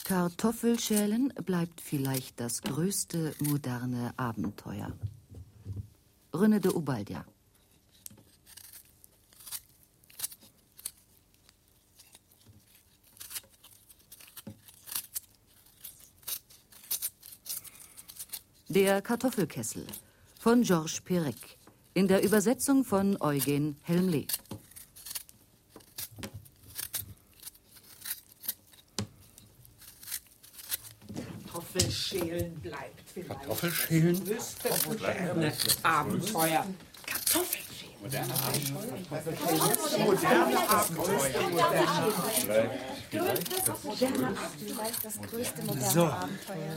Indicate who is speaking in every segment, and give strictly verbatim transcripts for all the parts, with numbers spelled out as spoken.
Speaker 1: Kartoffelschälen bleibt vielleicht das größte moderne Abenteuer. René de Ubaldia. Der Kartoffelkessel von Georges Perec in der Übersetzung von Eugen Helmle.
Speaker 2: Kartoffelschälen bleibt vielleicht
Speaker 3: Kartoffelschälen?
Speaker 2: das größte moderne Abenteuer. Kartoffelschälen.
Speaker 3: Moderne Abenteuer?
Speaker 2: Moderne Abenteuer.
Speaker 4: Moderne Abenteuer, das größte moderne
Speaker 3: So.
Speaker 4: Abenteuer.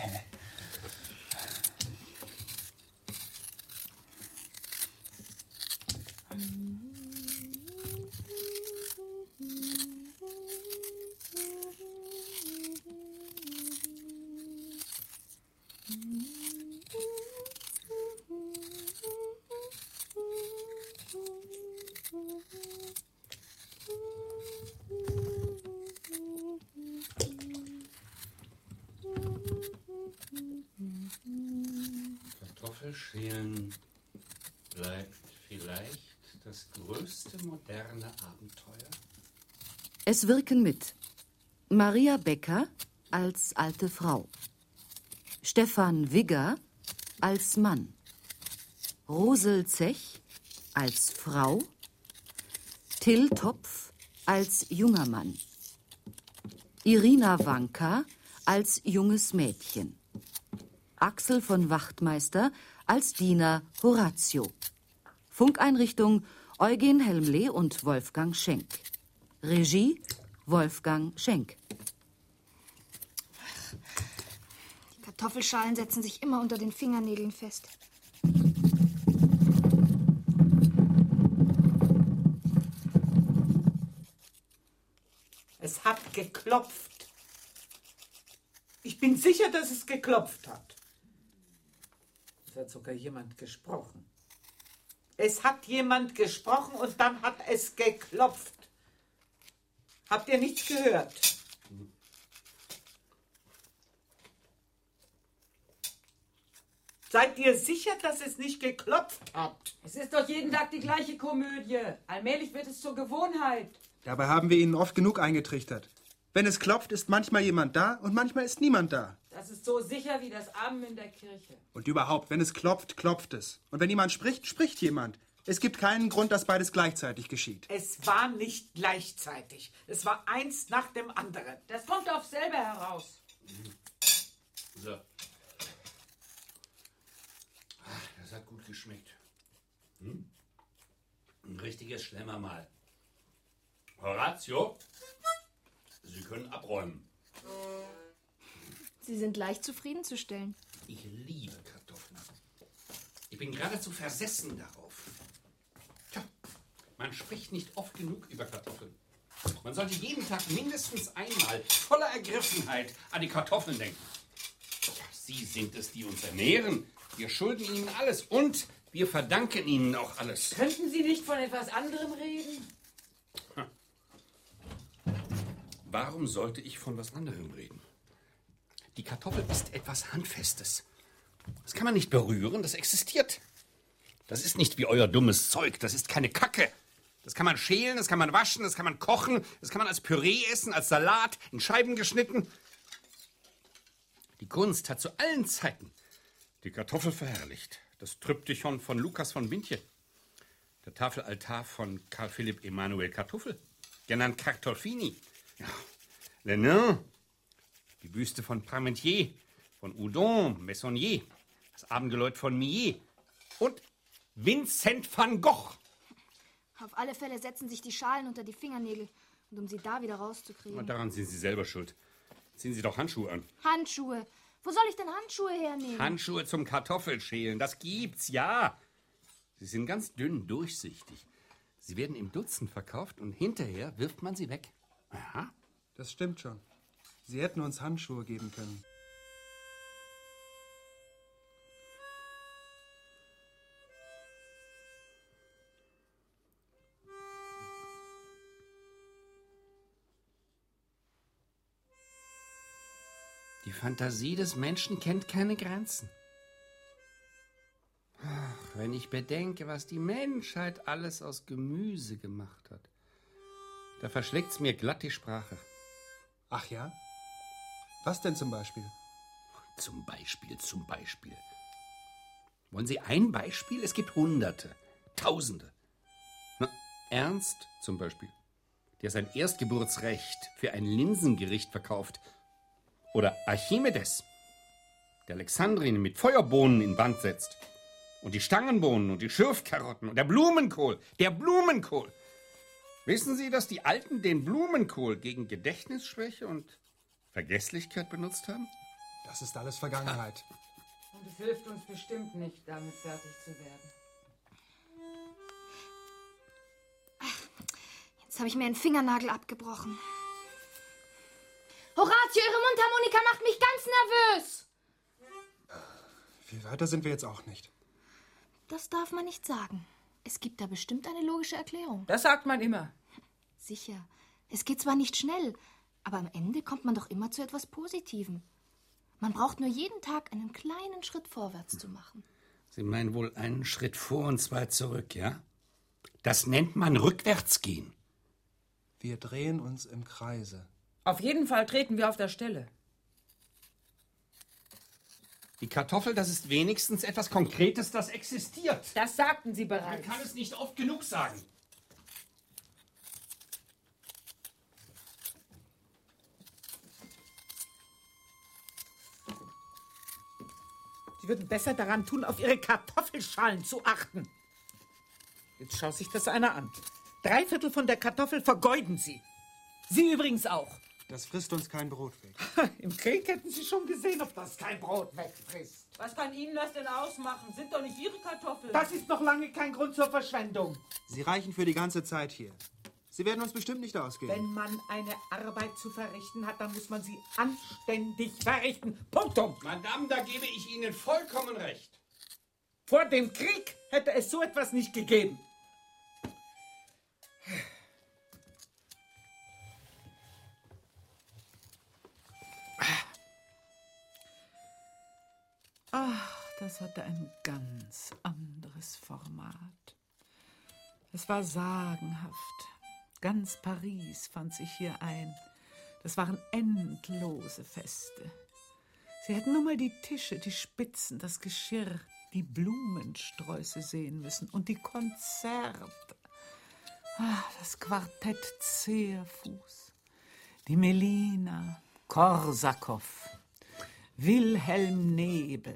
Speaker 3: Kartoffelschälen bleibt vielleicht das größte moderne Abenteuer.
Speaker 1: Es wirken mit Maria Becker als alte Frau, Stefan Wigger als Mann, Rosel Zech als Frau, Till Topf als junger Mann, Irina Wanka als junges Mädchen, Axel von Wachtmeister als Diener Horatio. Funkeinrichtung Eugen Helmle und Wolfgang Schenk. Regie Wolfgang Schenk.
Speaker 4: Die Kartoffelschalen setzen sich immer unter den Fingernägeln fest.
Speaker 2: Es hat geklopft. Ich bin sicher, dass es geklopft hat. Es hat sogar jemand gesprochen. Es hat jemand gesprochen und dann hat es geklopft. Habt ihr nichts gehört? Seid ihr sicher, dass es nicht geklopft hat?
Speaker 5: Es ist doch jeden Tag die gleiche Komödie. Allmählich wird es zur Gewohnheit.
Speaker 6: Dabei haben wir Ihnen oft genug eingetrichtert. Wenn es klopft, ist manchmal jemand da und manchmal ist niemand da.
Speaker 5: Das ist so sicher wie das Amen in der Kirche.
Speaker 6: Und überhaupt, wenn es klopft, klopft es. Und wenn jemand spricht, spricht jemand. Es gibt keinen Grund, dass beides gleichzeitig geschieht.
Speaker 2: Es war nicht gleichzeitig. Es war eins nach dem anderen.
Speaker 5: Das kommt aufs selbe heraus.
Speaker 3: So. Ach, das hat gut geschmeckt. Hm? Ein richtiges Schlemmermal. Horatio, Sie können abräumen.
Speaker 4: Sie sind leicht zufriedenzustellen.
Speaker 3: Ich liebe Kartoffeln. Ich bin geradezu versessen darauf. Tja, man spricht nicht oft genug über Kartoffeln. Man sollte jeden Tag mindestens einmal voller Ergriffenheit an die Kartoffeln denken. Ja, Sie sind es, die uns ernähren. Wir schulden Ihnen alles und wir verdanken Ihnen auch alles.
Speaker 5: Könnten Sie nicht von etwas anderem reden?
Speaker 3: Warum sollte ich von was anderem reden? Die Kartoffel ist etwas Handfestes. Das kann man nicht berühren, das existiert. Das ist nicht wie euer dummes Zeug, das ist keine Kacke. Das kann man schälen, das kann man waschen, das kann man kochen, das kann man als Püree essen, als Salat, in Scheiben geschnitten. Die Kunst hat zu allen Zeiten die Kartoffel verherrlicht. Das Tryptychon von Lukas von Bintje. Der Tafelaltar von Karl Philipp Emanuel Kartoffel, genannt Cartolfini. Ja, Lenin, die Büste von Parmentier, von Houdon, Meissonier, das Abendgeläut von Millet und Vincent van Gogh.
Speaker 4: Auf alle Fälle setzen sich die Schalen unter die Fingernägel, und um sie da wieder rauszukriegen.
Speaker 3: Und daran sind Sie selber schuld. Ziehen Sie doch Handschuhe an.
Speaker 4: Handschuhe. Wo soll ich denn Handschuhe hernehmen?
Speaker 3: Handschuhe zum Kartoffelschälen, das gibt's, ja. Sie sind ganz dünn, durchsichtig. Sie werden im Dutzend verkauft und hinterher wirft man sie weg. Aha.
Speaker 6: Das stimmt schon. Sie hätten uns Handschuhe geben können.
Speaker 3: Die Fantasie des Menschen kennt keine Grenzen. Ach, wenn ich bedenke, was die Menschheit alles aus Gemüse gemacht hat, da verschlägt's mir glatt die Sprache.
Speaker 6: Ach ja? Was denn zum Beispiel?
Speaker 3: Zum Beispiel, zum Beispiel. Wollen Sie ein Beispiel? Es gibt Hunderte, Tausende. Na, Ernst zum Beispiel, der sein Erstgeburtsrecht für ein Linsengericht verkauft. Oder Archimedes, der Alexandrien mit Feuerbohnen in Band setzt. Und die Stangenbohnen und die Schürfkarotten und der Blumenkohl, der Blumenkohl. Wissen Sie, dass die Alten den Blumenkohl gegen Gedächtnisschwäche und Vergesslichkeit benutzt haben?
Speaker 6: Das ist alles Vergangenheit.
Speaker 5: Und es hilft uns bestimmt nicht, damit fertig zu werden.
Speaker 4: Jetzt habe ich mir einen Fingernagel abgebrochen. Horatio, Ihre Mundharmonika macht mich ganz nervös.
Speaker 6: Viel weiter sind wir jetzt auch nicht.
Speaker 4: Das darf man nicht sagen. Es gibt da bestimmt eine logische Erklärung.
Speaker 5: Das sagt man immer.
Speaker 4: Sicher. Es geht zwar nicht schnell, aber am Ende kommt man doch immer zu etwas Positivem. Man braucht nur jeden Tag einen kleinen Schritt vorwärts zu machen.
Speaker 3: Sie meinen wohl einen Schritt vor und zwei zurück, ja? Das nennt man Rückwärtsgehen.
Speaker 6: Wir drehen uns im Kreise.
Speaker 5: Auf jeden Fall treten wir auf der Stelle.
Speaker 3: Die Kartoffel, das ist wenigstens etwas Konkretes, das existiert.
Speaker 5: Das sagten Sie
Speaker 3: Man
Speaker 5: bereits.
Speaker 3: kann es nicht oft genug sagen.
Speaker 2: Sie würden besser daran tun, auf Ihre Kartoffelschalen zu achten. Jetzt schaut sich das einer an. Drei Viertel von der Kartoffel vergeuden Sie. Sie übrigens auch.
Speaker 6: Das frisst uns kein Brot weg.
Speaker 2: Im Krieg hätten Sie schon gesehen, ob das kein Brot wegfrisst.
Speaker 5: Was kann Ihnen das denn ausmachen? Sind doch nicht Ihre Kartoffeln.
Speaker 2: Das ist noch lange kein Grund zur Verschwendung.
Speaker 6: Sie reichen für die ganze Zeit hier. Sie werden uns bestimmt nicht ausgehen.
Speaker 2: Wenn man eine Arbeit zu verrichten hat, dann muss man sie anständig verrichten. Punktum.
Speaker 3: Madame, da gebe ich Ihnen vollkommen recht.
Speaker 2: Vor dem Krieg hätte es so etwas nicht gegeben. Ach, das hatte ein ganz anderes Format. Es war sagenhaft. Ganz Paris fand sich hier ein. Das waren endlose Feste. Sie hätten nur mal die Tische, die Spitzen, das Geschirr, die Blumensträuße sehen müssen und die Konzerte. Ah, das Quartett Zehrfuß, die Melina, Korsakow, Wilhelm Nebel,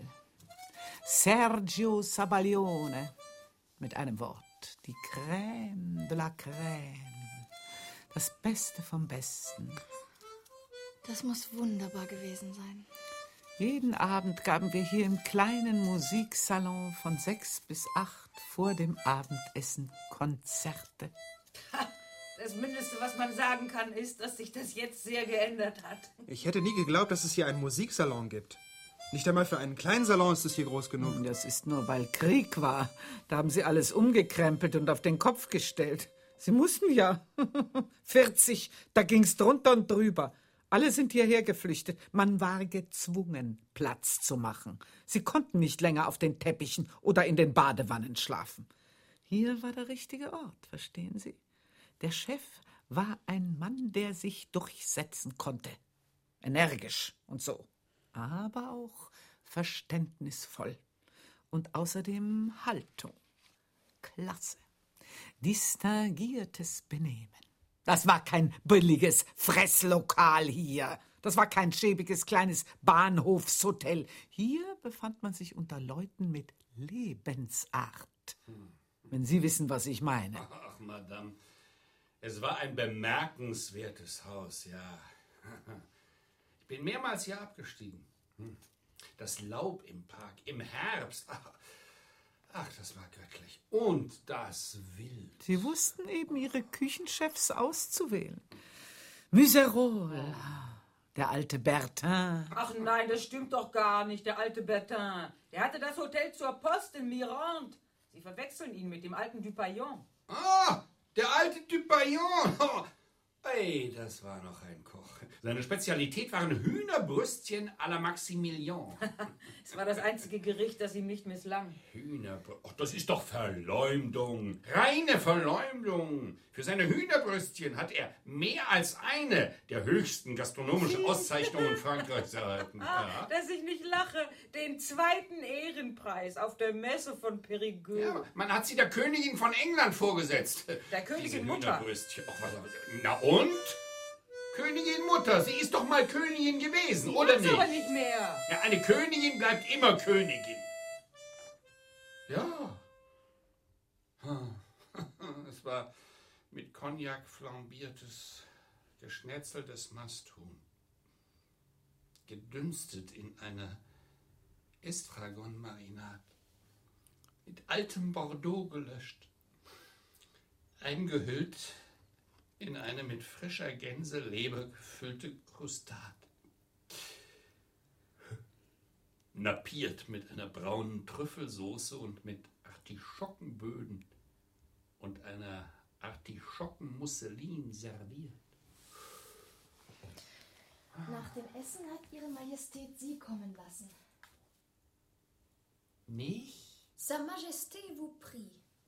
Speaker 2: Sergio Sabaglione. Mit einem Wort, die Crème de la Crème. Das Beste vom Besten.
Speaker 4: Das muss wunderbar gewesen sein.
Speaker 2: Jeden Abend gaben wir hier im kleinen Musiksalon von sechs bis acht vor dem Abendessen Konzerte.
Speaker 5: Das Mindeste, was man sagen kann, ist, dass sich das jetzt sehr geändert hat.
Speaker 6: Ich hätte nie geglaubt, dass es hier einen Musiksalon gibt. Nicht einmal für einen kleinen Salon ist es hier groß genug.
Speaker 2: Das ist nur, weil Krieg war. Da haben sie alles umgekrempelt und auf den Kopf gestellt. Sie mussten ja. vierzig, da ging's drunter und drüber. Alle sind hierher geflüchtet. Man war gezwungen, Platz zu machen. Sie konnten nicht länger auf den Teppichen oder in den Badewannen schlafen. Hier war der richtige Ort, verstehen Sie? Der Chef war ein Mann, der sich durchsetzen konnte. Energisch und so. Aber auch verständnisvoll. Und außerdem Haltung. Klasse. Distinguiertes Benehmen. Das war kein billiges Fresslokal hier. Das war kein schäbiges kleines Bahnhofshotel. Hier befand man sich unter Leuten mit Lebensart. Wenn Sie wissen, was ich meine.
Speaker 3: Ach, Madame, es war ein bemerkenswertes Haus, ja. Ich bin mehrmals hier abgestiegen. Das Laub im Park, im Herbst. Ach, ach, das war göttlich. Und das Wild.
Speaker 2: Sie wussten eben, ihre Küchenchefs auszuwählen. Muserol, der alte Bertin.
Speaker 5: Ach nein, das stimmt doch gar nicht, der alte Bertin. Der hatte das Hotel zur Post in Mirande. Sie verwechseln ihn mit dem alten Dupaillon.
Speaker 3: Ah, der alte Dupaillon. Ey, das war noch ein Koch. Seine Spezialität waren Hühnerbrüstchen à la Maximilian.
Speaker 5: Es war das einzige Gericht, das ihm nicht misslang.
Speaker 3: Hühnerbrüstchen? Ach, das ist doch Verleumdung. Reine Verleumdung. Für seine Hühnerbrüstchen hat er mehr als eine der höchsten gastronomischen Auszeichnungen Frankreichs erhalten. Ja.
Speaker 5: Dass ich nicht lache. Den zweiten Ehrenpreis auf der Messe von Périgueux.
Speaker 3: Ja, man hat sie der Königin von England vorgesetzt.
Speaker 5: Der Königin
Speaker 3: Diese
Speaker 5: Mutter.
Speaker 3: Hühnerbrüstchen. Ach, was, na und? Königin Mutter, sie ist doch mal Königin gewesen, oder nicht?
Speaker 5: aber nicht mehr.
Speaker 3: Ja, eine Königin bleibt immer Königin. Ja. Es war mit Cognac flambiertes, geschnetzeltes Masthuhn. Gedünstet in einer Estragon-Marinade. Mit altem Bordeaux gelöscht. Eingehüllt in eine mit frischer Gänseleber gefüllte Krustat. Napiert mit einer braunen Trüffelsoße und mit Artischockenböden und einer Artischockenmusselin serviert.
Speaker 4: Nach dem Essen hat Ihre Majestät Sie kommen lassen.
Speaker 3: Mich?
Speaker 4: Sa Majesté vous prie.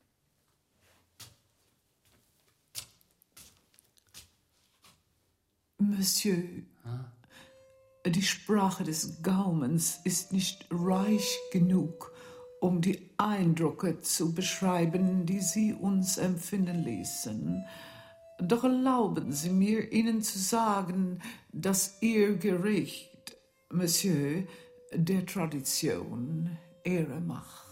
Speaker 7: Monsieur, die Sprache des Gaumens ist nicht reich genug, um die Eindrücke zu beschreiben, die Sie uns empfinden ließen. Doch erlauben Sie mir, Ihnen zu sagen, dass Ihr Gericht, Monsieur, der Tradition Ehre macht.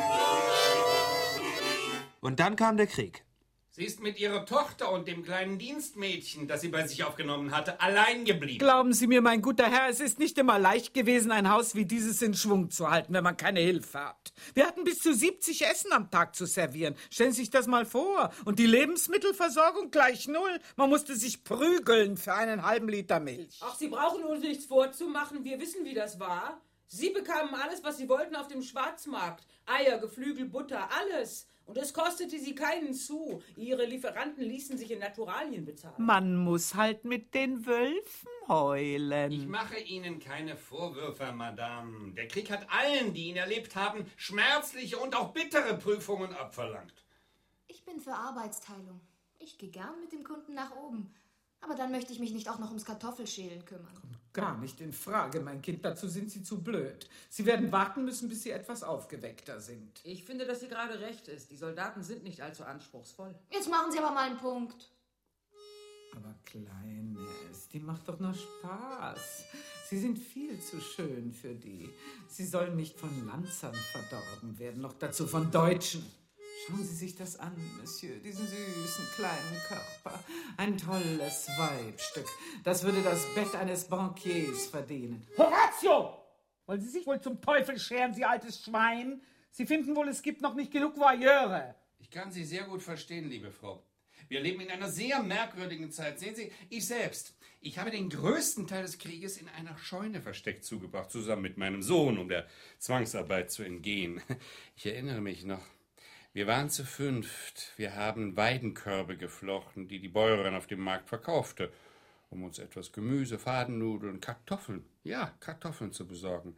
Speaker 6: Und dann kam der Krieg.
Speaker 3: Sie ist mit ihrer Tochter und dem kleinen Dienstmädchen, das sie bei sich aufgenommen hatte, allein geblieben.
Speaker 2: Glauben Sie mir, mein guter Herr, es ist nicht immer leicht gewesen, ein Haus wie dieses in Schwung zu halten, wenn man keine Hilfe hat. Wir hatten bis zu siebzig Essen am Tag zu servieren. Stellen Sie sich das mal vor. Und die Lebensmittelversorgung gleich null. Man musste sich prügeln für einen halben Liter Milch.
Speaker 5: Ach, Sie brauchen uns nichts vorzumachen. Wir wissen, wie das war. Sie bekamen alles, was Sie wollten auf dem Schwarzmarkt. Eier, Geflügel, Butter, alles. Und es kostete Sie keinen Sou. Ihre Lieferanten ließen sich in Naturalien bezahlen.
Speaker 2: Man muss halt mit den Wölfen heulen.
Speaker 3: Ich mache Ihnen keine Vorwürfe, Madame. Der Krieg hat allen, die ihn erlebt haben, schmerzliche und auch bittere Prüfungen abverlangt.
Speaker 4: Ich bin für Arbeitsteilung. Ich gehe gern mit dem Kunden nach oben. Aber dann möchte ich mich nicht auch noch ums Kartoffelschälen kümmern.
Speaker 2: Gar nicht in Frage, mein Kind. Dazu sind Sie zu blöd. Sie werden warten müssen, bis Sie etwas aufgeweckter sind.
Speaker 5: Ich finde, dass sie gerade recht ist. Die Soldaten sind nicht allzu anspruchsvoll.
Speaker 4: Jetzt machen Sie aber mal einen Punkt.
Speaker 2: Aber Kleines, die macht doch nur Spaß. Sie sind viel zu schön für die. Sie sollen nicht von Lanzern verdorben werden, noch dazu von Deutschen. Schauen Sie sich das an, Monsieur, diesen süßen kleinen Körper. Ein tolles Weibstück. Das würde das Bett eines Bankiers verdienen. Horatio! Wollen Sie sich wohl zum Teufel scheren, Sie altes Schwein? Sie finden wohl, es gibt noch nicht genug Voyeure.
Speaker 3: Ich kann Sie sehr gut verstehen, liebe Frau. Wir leben in einer sehr merkwürdigen Zeit. Sehen Sie, ich selbst, ich habe den größten Teil des Krieges in einer Scheune versteckt zugebracht, zusammen mit meinem Sohn, um der Zwangsarbeit zu entgehen. Ich erinnere mich noch. Wir waren zu fünft. Wir haben Weidenkörbe geflochten, die die Bäuerin auf dem Markt verkaufte, um uns etwas Gemüse, Fadennudeln, Kartoffeln, ja, Kartoffeln zu besorgen.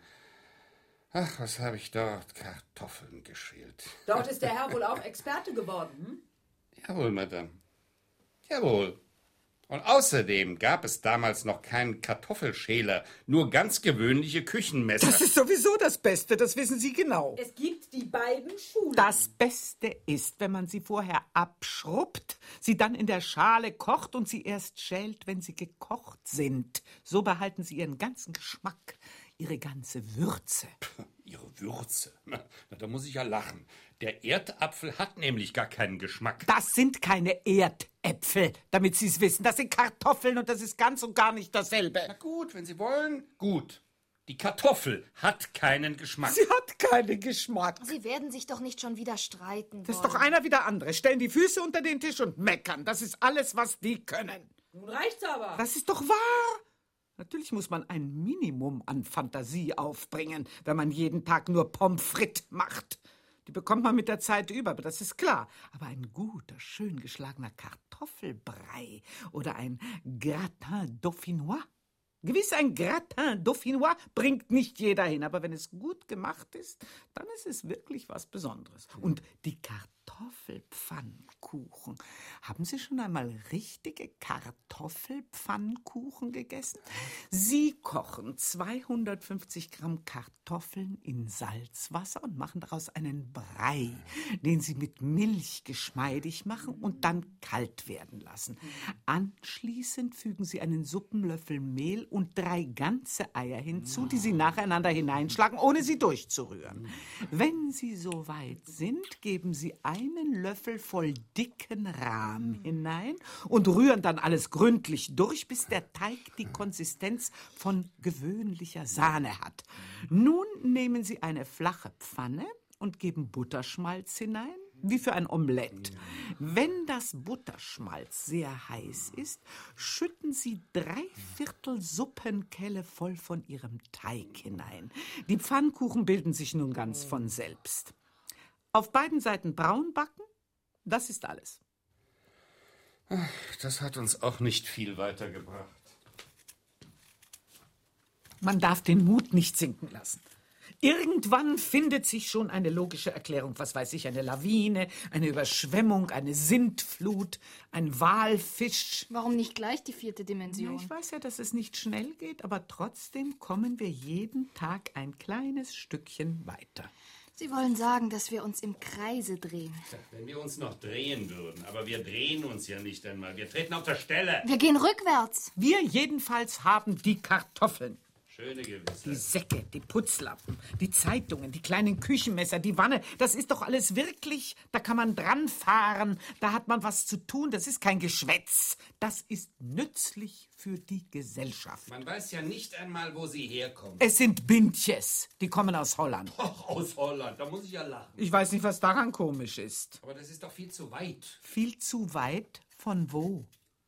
Speaker 3: Ach, was habe ich dort Kartoffeln geschält.
Speaker 5: Dort ist der Herr wohl auch Experte geworden, hm?
Speaker 3: Jawohl, Madame. Jawohl. Und außerdem gab es damals noch keinen Kartoffelschäler, nur ganz gewöhnliche Küchenmesser.
Speaker 2: Das ist sowieso das Beste, das wissen Sie genau.
Speaker 5: Es gibt die beiden Schulen.
Speaker 2: Das Beste ist, wenn man sie vorher abschrubbt, sie dann in der Schale kocht und sie erst schält, wenn sie gekocht sind. So behalten sie ihren ganzen Geschmack, ihre ganze Würze.
Speaker 3: Ihre Würze? Na, na, da muss ich ja lachen. Der Erdapfel hat nämlich gar keinen Geschmack.
Speaker 2: Das sind keine Erdäpfel, damit Sie es wissen. Das sind Kartoffeln und das ist ganz und gar nicht dasselbe.
Speaker 3: Na gut, wenn Sie wollen, gut. Die Kartoffel hat keinen Geschmack.
Speaker 2: Sie hat keinen Geschmack.
Speaker 4: Sie werden sich doch nicht schon wieder streiten
Speaker 2: Das ist
Speaker 4: wollen.
Speaker 2: doch einer wie der andere. Stellen die Füße unter den Tisch und meckern. Das ist alles, was die können.
Speaker 5: Nun reicht's aber.
Speaker 2: Das ist doch wahr. Natürlich muss man ein Minimum an Fantasie aufbringen, wenn man jeden Tag nur Pommes frites macht. Die bekommt man mit der Zeit über, aber das ist klar. Aber ein guter, schön geschlagener Kartoffel.
Speaker 8: Kartoffelbrei oder ein Gratin Dauphinois. Gewiss, ein Gratin Dauphinois bringt nicht jeder hin, aber wenn es gut gemacht ist, dann ist es wirklich was Besonderes. Und die Kartoffelpfannkuchen. Haben Sie schon einmal richtige Kartoffelpfannkuchen gegessen? Sie kochen zweihundertfünfzig Gramm Kartoffeln in Salzwasser und machen daraus einen Brei, den Sie mit Milch geschmeidig machen und dann kalt werden lassen. Anschließend fügen Sie einen Suppenlöffel Mehl und drei ganze Eier hinzu, die Sie nacheinander hineinschlagen, ohne sie durchzurühren. Wenn Sie so weit sind, geben Sie einen Löffel voll dicken Rahm hinein und rühren dann alles gründlich durch, bis der Teig die Konsistenz von gewöhnlicher Sahne hat. Nun nehmen Sie eine flache Pfanne und geben Butterschmalz hinein, wie für ein Omelett. Wenn das Butterschmalz sehr heiß ist, schütten Sie drei Viertel Suppenkelle voll von Ihrem Teig hinein. Die Pfannkuchen bilden sich nun ganz von selbst. Auf beiden Seiten braun backen, das ist alles.
Speaker 3: Das hat uns auch nicht viel weitergebracht.
Speaker 8: Man darf den Mut nicht sinken lassen. Irgendwann findet sich schon eine logische Erklärung. Was weiß ich, eine Lawine, eine Überschwemmung, eine Sintflut, ein Walfisch.
Speaker 4: Warum nicht gleich die vierte Dimension?
Speaker 8: Ja, ich weiß ja, dass es nicht schnell geht, aber trotzdem kommen wir jeden Tag ein kleines Stückchen weiter.
Speaker 4: Sie wollen sagen, dass wir uns im Kreise drehen.
Speaker 3: Wenn wir uns noch drehen würden, aber wir drehen uns ja nicht einmal. Wir treten auf der Stelle.
Speaker 4: Wir gehen rückwärts.
Speaker 8: Wir jedenfalls haben die Kartoffeln.
Speaker 3: Schöne Gewissheit.
Speaker 8: Die Säcke, die Putzlappen, die Zeitungen, die kleinen Küchenmesser, die Wanne, das ist doch alles wirklich, da kann man dran fahren, da hat man was zu tun, das ist kein Geschwätz. Das ist nützlich für die Gesellschaft.
Speaker 3: Man weiß ja nicht einmal, wo sie herkommen.
Speaker 8: Es sind Bintjes, die kommen aus Holland.
Speaker 3: Och, aus Holland, da muss ich ja lachen.
Speaker 8: Ich weiß nicht, was daran komisch ist.
Speaker 3: Aber das ist doch viel zu weit.
Speaker 8: Viel zu weit? Von wo?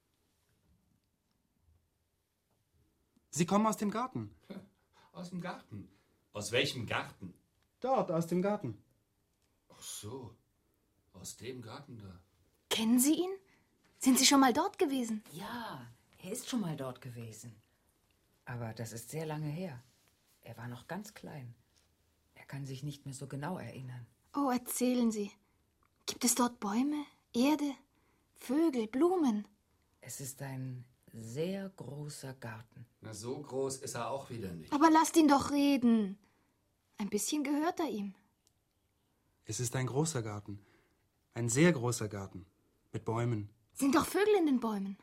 Speaker 6: Sie kommen aus dem Garten.
Speaker 3: Aus dem Garten. Aus welchem Garten?
Speaker 6: Dort, aus dem Garten.
Speaker 3: Ach so, aus dem Garten da.
Speaker 4: Kennen Sie ihn? Sind Sie schon mal dort gewesen?
Speaker 1: Ja, er ist schon mal dort gewesen. Aber das ist sehr lange her. Er war noch ganz klein. Er kann sich nicht mehr so genau erinnern.
Speaker 4: Oh, erzählen Sie. Gibt es dort Bäume, Erde, Vögel, Blumen?
Speaker 1: Es ist ein sehr großer Garten.
Speaker 3: Na, so groß ist er auch wieder nicht.
Speaker 4: Aber lasst ihn doch reden. Ein bisschen gehört er ihm.
Speaker 6: Es ist ein großer Garten. Ein sehr großer Garten. Mit Bäumen.
Speaker 4: Sind doch Vögel in den Bäumen.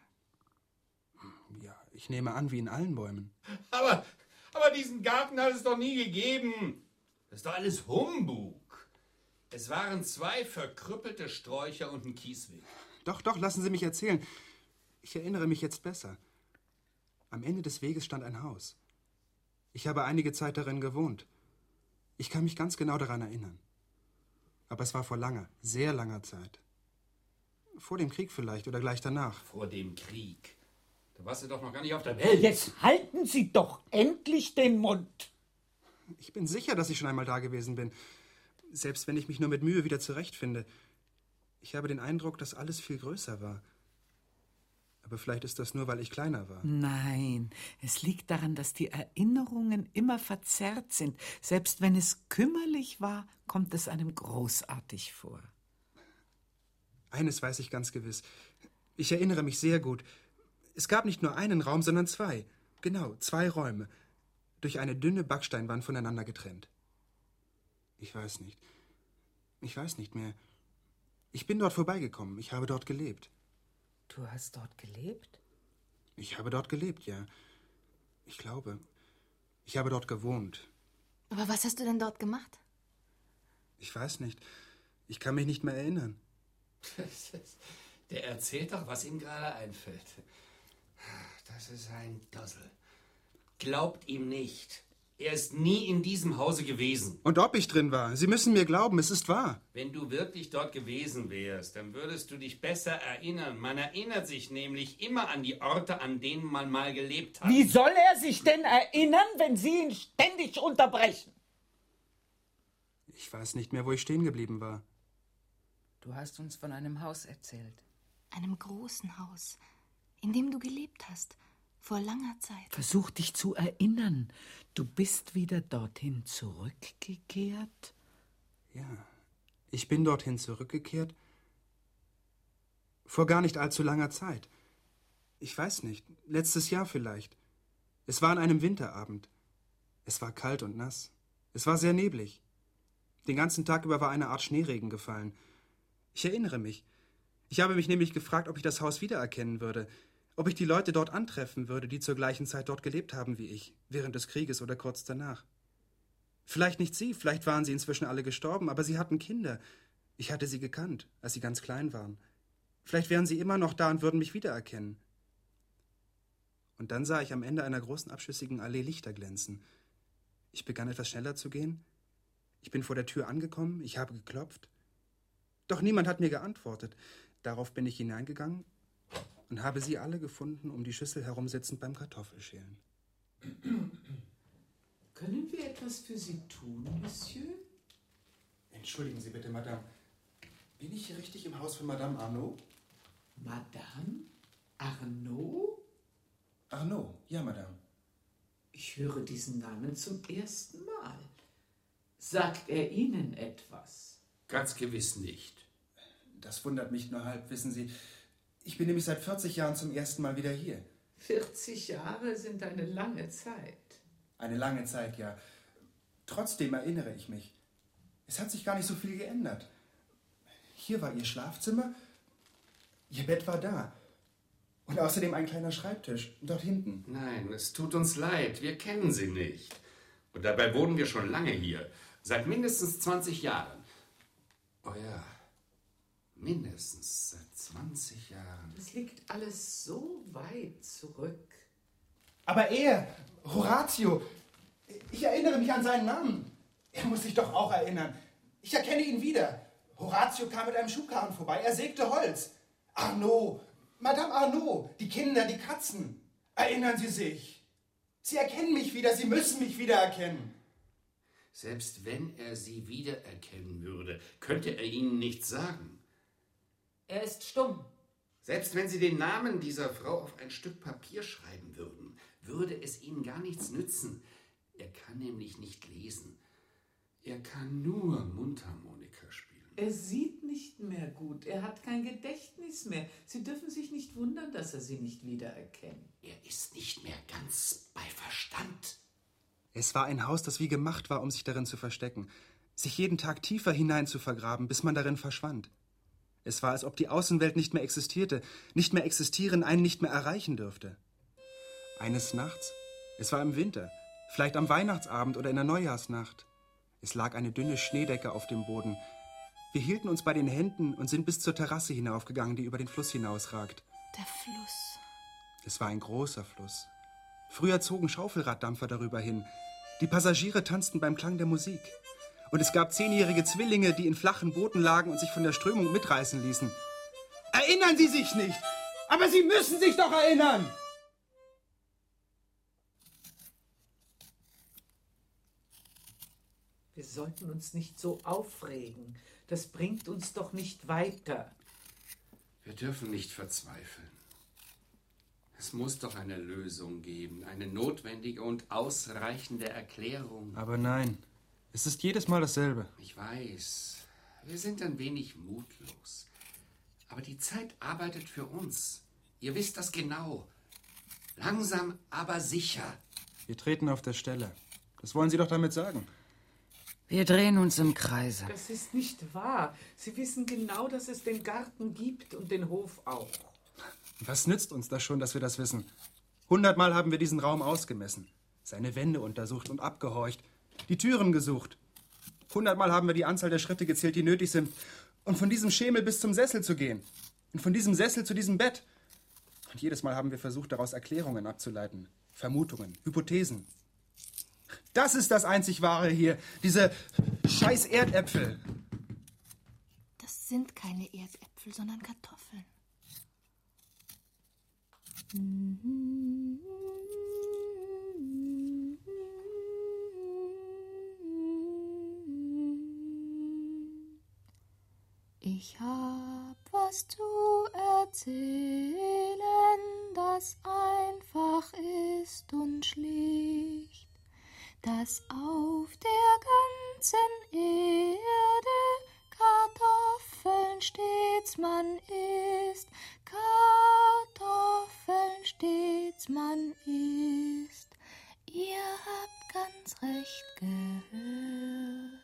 Speaker 6: Ja, ich nehme an, wie in allen Bäumen.
Speaker 3: Aber, aber diesen Garten hat es doch nie gegeben. Das ist doch alles Humbug. Es waren zwei verkrüppelte Sträucher und ein Kiesweg.
Speaker 6: Doch, doch, lassen Sie mich erzählen. Ich erinnere mich jetzt besser. Am Ende des Weges stand ein Haus. Ich habe einige Zeit darin gewohnt. Ich kann mich ganz genau daran erinnern. Aber es war vor langer, sehr langer Zeit. Vor dem Krieg vielleicht oder gleich danach.
Speaker 3: Vor dem Krieg. Da warst du doch noch gar nicht auf der Welt.
Speaker 8: Jetzt halten Sie doch endlich den Mund.
Speaker 6: Ich bin sicher, dass ich schon einmal da gewesen bin. Selbst wenn ich mich nur mit Mühe wieder zurechtfinde. Ich habe den Eindruck, dass alles viel größer war. Aber vielleicht ist das nur, weil ich kleiner war.
Speaker 8: Nein, es liegt daran, dass die Erinnerungen immer verzerrt sind. Selbst wenn es kümmerlich war, kommt es einem großartig vor.
Speaker 6: Eines weiß ich ganz gewiss. Ich erinnere mich sehr gut. Es gab nicht nur einen Raum, sondern zwei. Genau, zwei Räume. Durch eine dünne Backsteinwand voneinander getrennt. Ich weiß nicht. Ich weiß nicht mehr. Ich bin dort vorbeigekommen. Ich habe dort gelebt.
Speaker 1: Du hast dort gelebt?
Speaker 6: Ich habe dort gelebt, ja. Ich glaube. Ich habe dort gewohnt.
Speaker 4: Aber was hast du denn dort gemacht?
Speaker 6: Ich weiß nicht. Ich kann mich nicht mehr erinnern.
Speaker 3: Der erzählt doch, was ihm gerade einfällt. Das ist ein Dossel. Glaubt ihm nicht. Er ist nie in diesem Hause gewesen.
Speaker 6: Und ob ich drin war? Sie müssen mir glauben, es ist wahr.
Speaker 3: Wenn du wirklich dort gewesen wärst, dann würdest du dich besser erinnern. Man erinnert sich nämlich immer an die Orte, an denen man mal gelebt hat.
Speaker 8: Wie soll er sich denn erinnern, wenn Sie ihn ständig unterbrechen?
Speaker 6: Ich weiß nicht mehr, wo ich stehen geblieben war.
Speaker 1: Du hast uns von einem Haus erzählt.
Speaker 4: einem großen Haus, in dem du gelebt hast, vor langer Zeit.
Speaker 8: Versuch dich zu erinnern. Du bist wieder dorthin zurückgekehrt?
Speaker 6: Ja, ich bin dorthin zurückgekehrt. Vor gar nicht allzu langer Zeit. Ich weiß nicht, letztes Jahr vielleicht. Es war an einem Winterabend. Es war kalt und nass. Es war sehr neblig. Den ganzen Tag über war eine Art Schneeregen gefallen. Ich erinnere mich. Ich habe mich nämlich gefragt, ob ich das Haus wiedererkennen würde, ob ich die Leute dort antreffen würde, die zur gleichen Zeit dort gelebt haben wie ich, während des Krieges oder kurz danach. Vielleicht nicht Sie, vielleicht waren sie inzwischen alle gestorben, aber sie hatten Kinder. Ich hatte sie gekannt, als sie ganz klein waren. Vielleicht wären sie immer noch da und würden mich wiedererkennen. Und dann sah ich am Ende einer großen abschüssigen Allee Lichter glänzen. Ich begann etwas schneller zu gehen. Ich bin vor der Tür angekommen, ich habe geklopft. Doch niemand hat mir geantwortet. Darauf bin ich hineingegangen und habe sie alle gefunden, um die Schüssel herum sitzend beim Kartoffelschälen.
Speaker 7: Können wir etwas für Sie tun, Monsieur?
Speaker 6: Entschuldigen Sie bitte, Madame. Bin ich hier richtig im Haus von Madame Arnaud?
Speaker 7: Madame Arnaud?
Speaker 6: Arnaud, ja, Madame.
Speaker 7: Ich höre diesen Namen zum ersten Mal. Sagt er Ihnen etwas?
Speaker 3: Ganz gewiss nicht.
Speaker 6: Das wundert mich nur halb, wissen Sie. Ich bin nämlich seit vierzig Jahren zum ersten Mal wieder hier.
Speaker 7: vierzig Jahre sind eine lange Zeit.
Speaker 6: Eine lange Zeit, ja. Trotzdem erinnere ich mich. Es hat sich gar nicht so viel geändert. Hier war Ihr Schlafzimmer, Ihr Bett war da. Und außerdem ein kleiner Schreibtisch, dort hinten.
Speaker 3: Nein, es tut uns leid, wir kennen Sie nicht. Und dabei wohnen wir schon lange hier, seit mindestens zwanzig Jahren. Oh ja, mindestens seit zwanzig Jahren.
Speaker 7: Es liegt alles so weit zurück.
Speaker 6: Aber er, Horatio, ich erinnere mich an seinen Namen. Er muss sich doch auch erinnern. Ich erkenne ihn wieder. Horatio kam mit einem Schubkarren vorbei, er sägte Holz. Arnaud, Madame Arnaud, die Kinder, die Katzen. Erinnern Sie sich? Sie erkennen mich wieder, Sie müssen mich wiedererkennen.
Speaker 3: Selbst wenn er Sie wiedererkennen würde, könnte er Ihnen nichts sagen.
Speaker 5: Er ist stumm.
Speaker 3: Selbst wenn Sie den Namen dieser Frau auf ein Stück Papier schreiben würden, würde es Ihnen gar nichts nützen. Er kann nämlich nicht lesen. Er kann nur Mundharmonika spielen.
Speaker 7: Er sieht nicht mehr gut, er hat kein Gedächtnis mehr. Sie dürfen sich nicht wundern, dass er Sie nicht wiedererkennt.
Speaker 3: Er ist nicht mehr ganz bei Verstand.
Speaker 6: Es war ein Haus, das wie gemacht war, um sich darin zu verstecken, sich jeden Tag tiefer hinein zu vergraben, bis man darin verschwand. Es war, als ob die Außenwelt nicht mehr existierte, nicht mehr existieren, einen nicht mehr erreichen dürfte. Eines Nachts, es war im Winter, vielleicht am Weihnachtsabend oder in der Neujahrsnacht, es lag eine dünne Schneedecke auf dem Boden. Wir hielten uns bei den Händen und sind bis zur Terrasse hinaufgegangen, die über den Fluss hinausragt.
Speaker 4: Der Fluss.
Speaker 6: Es war ein großer Fluss. Früher zogen Schaufelraddampfer darüber hin. Die Passagiere tanzten beim Klang der Musik. Und es gab zehnjährige Zwillinge, die in flachen Booten lagen und sich von der Strömung mitreißen ließen. Erinnern Sie sich nicht! Aber Sie müssen sich doch erinnern!
Speaker 7: Wir sollten uns nicht so aufregen. Das bringt uns doch nicht weiter.
Speaker 3: Wir dürfen nicht verzweifeln. Es muss doch eine Lösung geben, eine notwendige und ausreichende Erklärung.
Speaker 6: Aber nein, es ist jedes Mal dasselbe.
Speaker 3: Ich weiß, wir sind ein wenig mutlos. Aber die Zeit arbeitet für uns. Ihr wisst das genau. Langsam, aber sicher.
Speaker 6: Wir treten auf der Stelle. Das wollen Sie doch damit sagen.
Speaker 1: Wir drehen uns im Kreise.
Speaker 7: Das ist nicht wahr. Sie wissen genau, dass es den Garten gibt und den Hof auch.
Speaker 6: Was nützt uns das schon, dass wir das wissen? Hundertmal haben wir diesen Raum ausgemessen, seine Wände untersucht und abgehorcht, die Türen gesucht. Hundertmal haben wir die Anzahl der Schritte gezählt, die nötig sind, um von diesem Schemel bis zum Sessel zu gehen. Und von diesem Sessel zu diesem Bett. Und jedes Mal haben wir versucht, daraus Erklärungen abzuleiten. Vermutungen, Hypothesen. Das ist das einzig Wahre hier. Diese scheiß Erdäpfel.
Speaker 4: Das sind keine Erdäpfel, sondern Kartoffeln. Ich hab was zu erzählen. erzählen, das einfach ist und schlicht, dass auf der ganzen Erde Kartoffeln stets man isst, Kartoffeln stets man isst. Ihr habt ganz recht gehört.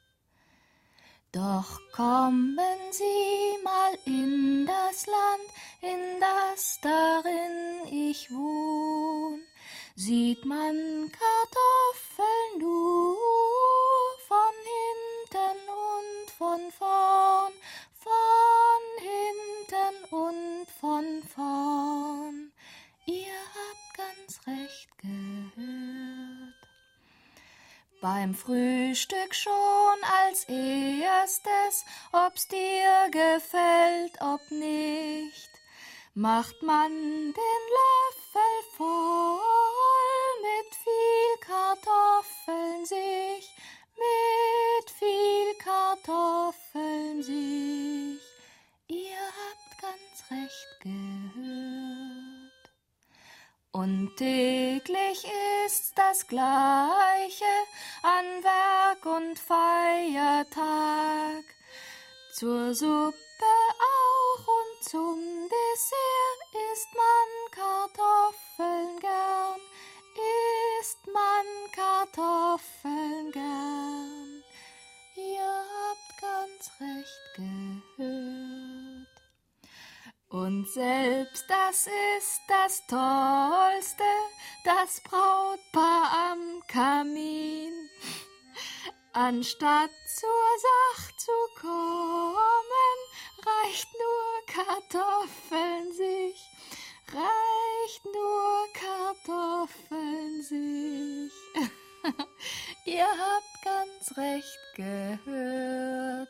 Speaker 4: Doch kommen Sie mal in das Land, in das darin ich wohn, sieht man Kartoffeln nur von hinten und von vorn, von hinten und von vorn. Ihr habt ganz recht gehört. Beim Frühstück schon als erstes, ob's dir gefällt, ob nicht, macht man den Löffel voll mit viel Kartoffeln sich, mit viel Kartoffeln sich. Ihr habt ganz recht gehört. Und täglich ist's das Gleiche an Werk und Feiertag. Zur Suppe auch und zum Dessert isst man Kartoffeln gern, isst man Kartoffeln gern. Ihr habt ganz recht gehört. Und selbst das ist das Tollste, das Brautpaar am Kamin. Anstatt zur Sach zu kommen, reicht nur Kartoffeln sich, reicht nur Kartoffeln sich. Ihr habt ganz recht gehört.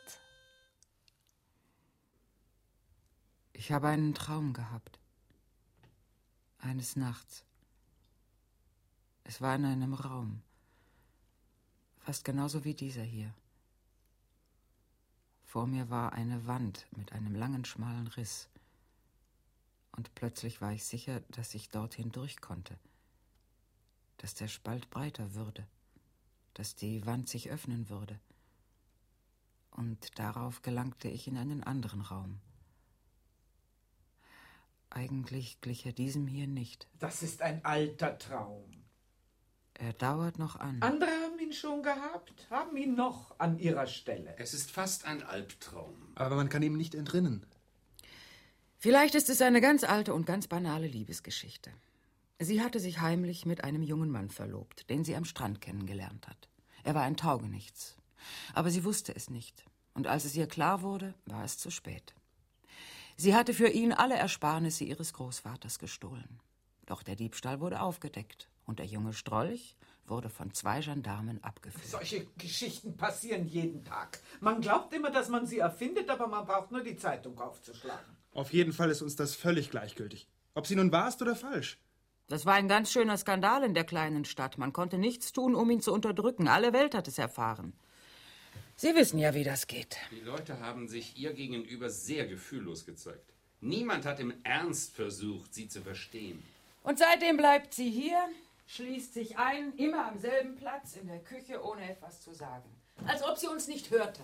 Speaker 1: Ich habe einen Traum gehabt. Eines Nachts. Es war in einem Raum. Fast genauso wie dieser hier. Vor mir war eine Wand mit einem langen, schmalen Riss. Und plötzlich war ich sicher, dass ich dorthin durch konnte. Dass der Spalt breiter würde. Dass die Wand sich öffnen würde. Und darauf gelangte ich in einen anderen Raum. Eigentlich glich er diesem hier nicht.
Speaker 2: Das ist ein alter Traum.
Speaker 1: Er dauert noch an.
Speaker 2: Andere haben ihn schon gehabt, haben ihn noch an ihrer Stelle.
Speaker 3: Es ist fast ein Albtraum.
Speaker 6: Aber man kann ihm nicht entrinnen.
Speaker 1: Vielleicht ist es eine ganz alte und ganz banale Liebesgeschichte. Sie hatte sich heimlich mit einem jungen Mann verlobt, den sie am Strand kennengelernt hat. Er war ein Taugenichts. Aber sie wusste es nicht. Und als es ihr klar wurde, war es zu spät. Sie hatte für ihn alle Ersparnisse ihres Großvaters gestohlen. Doch der Diebstahl wurde aufgedeckt und der junge Strolch wurde von zwei Gendarmen abgeführt.
Speaker 2: Solche Geschichten passieren jeden Tag. Man glaubt immer, dass man sie erfindet, aber man braucht nur die Zeitung aufzuschlagen.
Speaker 6: Auf jeden Fall ist uns das völlig gleichgültig. Ob sie nun wahr ist oder falsch.
Speaker 1: Das war ein ganz schöner Skandal in der kleinen Stadt. Man konnte nichts tun, um ihn zu unterdrücken. Alle Welt hat es erfahren. Sie wissen ja, wie das geht.
Speaker 3: Die Leute haben sich ihr gegenüber sehr gefühllos gezeigt. Niemand hat im Ernst versucht, sie zu verstehen.
Speaker 5: Und seitdem bleibt sie hier, schließt sich ein, immer am selben Platz in der Küche, ohne etwas zu sagen. Als ob sie uns nicht hörte.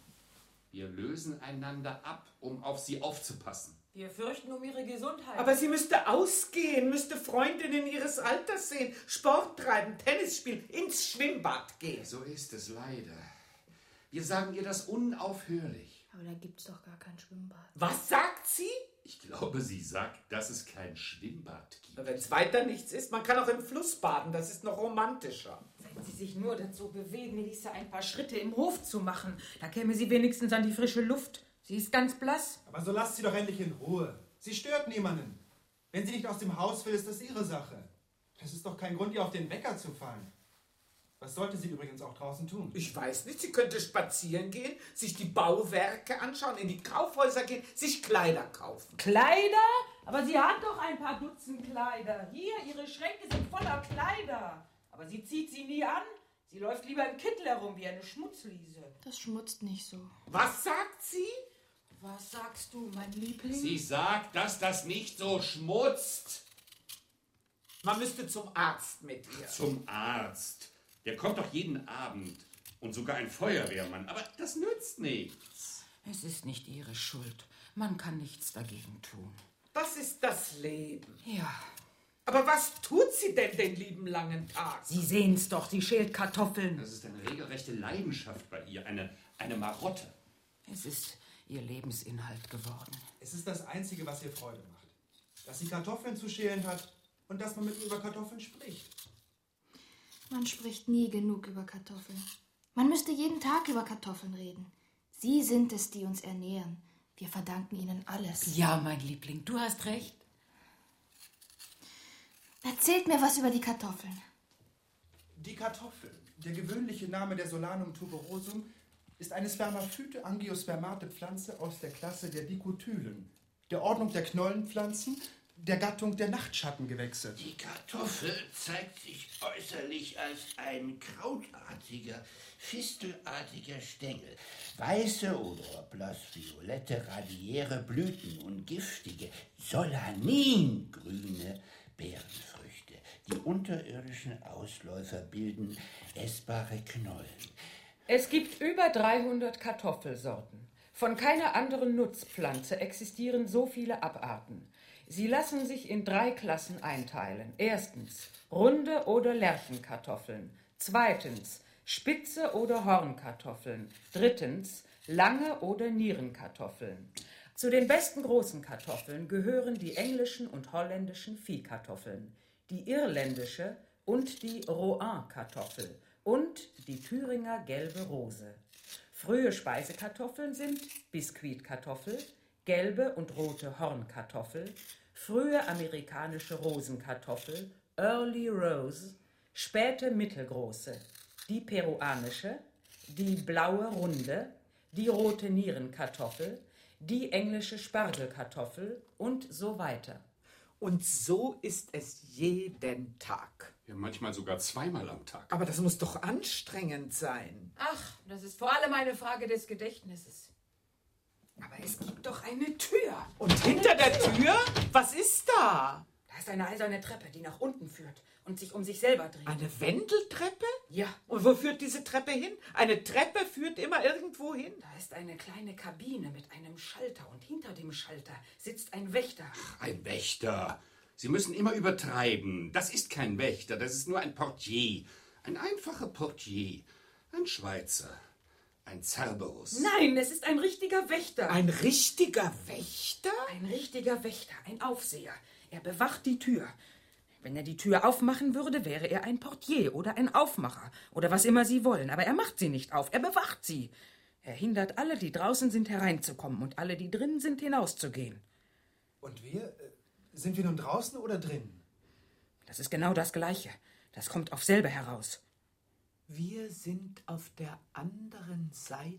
Speaker 3: Wir lösen einander ab, um auf sie aufzupassen.
Speaker 5: Wir fürchten um ihre Gesundheit.
Speaker 2: Aber sie müsste ausgehen, müsste Freundinnen ihres Alters sehen, Sport treiben, Tennis spielen, ins Schwimmbad gehen.
Speaker 3: So ist es leider. Wir sagen ihr das unaufhörlich.
Speaker 4: Aber da gibt's doch gar kein Schwimmbad.
Speaker 2: Was sagt sie?
Speaker 3: Ich glaube, sie sagt, dass es kein Schwimmbad gibt.
Speaker 2: Wenn es weiter nichts ist, man kann auch im Fluss baden, das ist noch romantischer.
Speaker 5: Wenn sie sich nur dazu bewegen ließe, ein paar Schritte im Hof zu machen, da käme sie wenigstens an die frische Luft. Sie ist ganz blass.
Speaker 6: Aber so lasst sie doch endlich in Ruhe. Sie stört niemanden. Wenn sie nicht aus dem Haus will, ist das ihre Sache. Das ist doch kein Grund, ihr auf den Wecker zu fallen. Was sollte sie übrigens auch draußen tun?
Speaker 2: Ich weiß nicht, sie könnte spazieren gehen, sich die Bauwerke anschauen, in die Kaufhäuser gehen, sich Kleider kaufen.
Speaker 5: Kleider? Aber sie hat doch ein paar Dutzend Kleider. Hier, ihre Schränke sind voller Kleider. Aber sie zieht sie nie an. Sie läuft lieber im Kittel herum wie eine Schmutzliese.
Speaker 4: Das schmutzt nicht so.
Speaker 2: Was sagt sie?
Speaker 1: Was sagst du, mein Liebling?
Speaker 3: Sie sagt, dass das nicht so schmutzt.
Speaker 2: Man müsste zum Arzt mit ihr.
Speaker 3: Zum Arzt. Der kommt doch jeden Abend. Und sogar ein Feuerwehrmann. Aber das nützt nichts.
Speaker 1: Es ist nicht ihre Schuld. Man kann nichts dagegen tun.
Speaker 2: Das ist das Leben.
Speaker 1: Ja.
Speaker 2: Aber was tut sie denn den lieben langen Tag?
Speaker 1: Sie sehen's doch, sie schält Kartoffeln.
Speaker 3: Das ist eine regelrechte Leidenschaft bei ihr. Eine, eine Marotte.
Speaker 1: Es ist ihr Lebensinhalt geworden.
Speaker 6: Es ist das Einzige, was ihr Freude macht. Dass sie Kartoffeln zu schälen hat und dass man mit ihr über Kartoffeln spricht.
Speaker 4: Man spricht nie genug über Kartoffeln. Man müsste jeden Tag über Kartoffeln reden. Sie sind es, die uns ernähren. Wir verdanken ihnen alles.
Speaker 1: Ja, mein Liebling, du hast recht.
Speaker 4: Erzählt mir was über die Kartoffeln.
Speaker 6: Die Kartoffel, der gewöhnliche Name der Solanum tuberosum, ist eine spermaphyte angiospermate Pflanze aus der Klasse der Dicotylen, der Ordnung der Knollenpflanzen, der Gattung der Nachtschattengewächse.
Speaker 9: Die Kartoffel zeigt sich äußerlich als ein krautartiger, fistelartiger Stängel. Weiße oder blassviolette radiäre Blüten und giftige, solaningrüne Beerenfrüchte. Die unterirdischen Ausläufer bilden essbare Knollen.
Speaker 5: Es gibt über dreihundert Kartoffelsorten. Von keiner anderen Nutzpflanze existieren so viele Abarten. Sie lassen sich in drei Klassen einteilen. Erstens runde oder Lerchenkartoffeln. Zweitens spitze oder Hornkartoffeln. Drittens lange oder Nierenkartoffeln. Zu den besten großen Kartoffeln gehören die englischen und holländischen Viehkartoffeln, die irländische und die Rohan-Kartoffel und die Thüringer gelbe Rose. Frühe Speisekartoffeln sind Biskuitkartoffel, gelbe und rote Hornkartoffel, frühe amerikanische Rosenkartoffel, Early Rose, späte mittelgroße, die peruanische, die blaue Runde, die rote Nierenkartoffel, die englische Spargelkartoffel und so weiter.
Speaker 2: Und so ist es jeden Tag.
Speaker 3: Ja, manchmal sogar zweimal am Tag.
Speaker 2: Aber das muss doch anstrengend sein.
Speaker 1: Ach, das ist vor allem eine Frage des Gedächtnisses. Aber es gibt doch eine Tür.
Speaker 2: Und hinter der Tür? Was ist da?
Speaker 1: Da ist eine eiserne Treppe, die nach unten führt und sich um sich selber dreht.
Speaker 2: Eine Wendeltreppe?
Speaker 1: Ja.
Speaker 2: Und wo führt diese Treppe hin? Eine Treppe führt immer irgendwo hin?
Speaker 1: Da ist eine kleine Kabine mit einem Schalter und hinter dem Schalter sitzt ein Wächter.
Speaker 3: Ein Wächter. Sie müssen immer übertreiben. Das ist kein Wächter, das ist nur ein Portier. Ein einfacher Portier. Ein Schweizer. Ein Cerberus.
Speaker 1: Nein, es ist ein richtiger Wächter.
Speaker 2: Ein richtiger Wächter?
Speaker 1: Ein richtiger Wächter, ein Aufseher. Er bewacht die Tür. Wenn er die Tür aufmachen würde, wäre er ein Portier oder ein Aufmacher oder was immer Sie wollen. Aber er macht sie nicht auf, er bewacht sie. Er hindert alle, die draußen sind, hereinzukommen und alle, die drinnen sind, hinauszugehen.
Speaker 6: Und wir? Äh, sind wir nun draußen oder drinnen?
Speaker 1: Das ist genau das Gleiche. Das kommt auf selbe heraus.
Speaker 2: Wir sind auf der anderen Seite.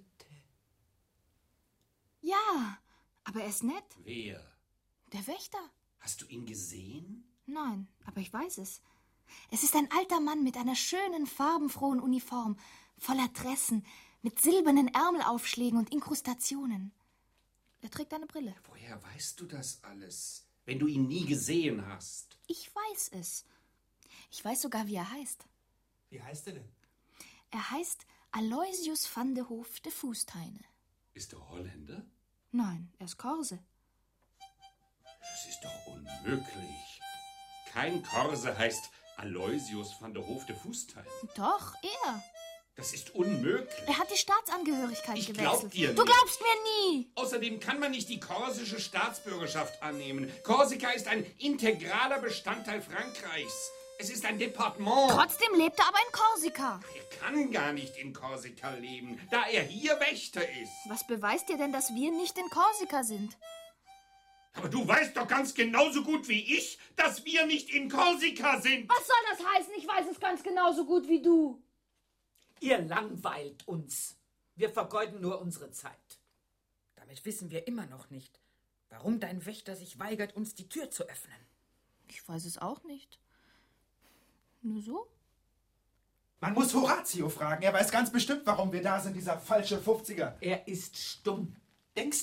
Speaker 4: Ja, aber er ist nett.
Speaker 3: Wer?
Speaker 4: Der Wächter.
Speaker 3: Hast du ihn gesehen?
Speaker 4: Nein, aber ich weiß es. Es ist ein alter Mann mit einer schönen, farbenfrohen Uniform, voller Dressen, mit silbernen Ärmelaufschlägen und Inkrustationen. Er trägt eine Brille.
Speaker 3: Woher weißt du das alles, wenn du ihn nie gesehen hast?
Speaker 4: Ich weiß es. Ich weiß sogar, wie er heißt.
Speaker 6: Wie heißt er denn?
Speaker 4: Er heißt Aloysius van de Hoef de Fuesteine.
Speaker 3: Ist er Holländer?
Speaker 4: Nein, er ist Korse.
Speaker 3: Das ist doch unmöglich. Kein Korse heißt Aloysius van der Hoef de Fuesteine.
Speaker 4: Doch, er.
Speaker 3: Das ist unmöglich.
Speaker 4: Er hat die Staatsangehörigkeit
Speaker 3: Ich
Speaker 4: gewechselt.
Speaker 3: glaub dir
Speaker 4: Du
Speaker 3: nicht.
Speaker 4: glaubst mir nie.
Speaker 3: Außerdem kann man nicht die korsische Staatsbürgerschaft annehmen. Korsika ist ein integraler Bestandteil Frankreichs. Es ist ein Departement.
Speaker 4: Trotzdem lebt er aber in Korsika.
Speaker 3: Er kann gar nicht in Korsika leben, da er hier Wächter ist.
Speaker 4: Was beweist dir denn, dass wir nicht in Korsika sind?
Speaker 3: Aber du weißt doch ganz genauso gut wie ich, dass wir nicht in Korsika sind.
Speaker 4: Was soll das heißen? Ich weiß es ganz genauso gut wie du.
Speaker 2: Ihr langweilt uns. Wir vergeuden nur unsere Zeit.
Speaker 1: Damit wissen wir immer noch nicht, warum dein Wächter sich weigert, uns die Tür zu öffnen.
Speaker 4: Ich weiß es auch nicht. Nur so?
Speaker 6: Man muss Horatio fragen. Er weiß ganz bestimmt, warum wir da sind, dieser falsche Fünfziger.
Speaker 2: Er ist stumm.
Speaker 6: Denkst du?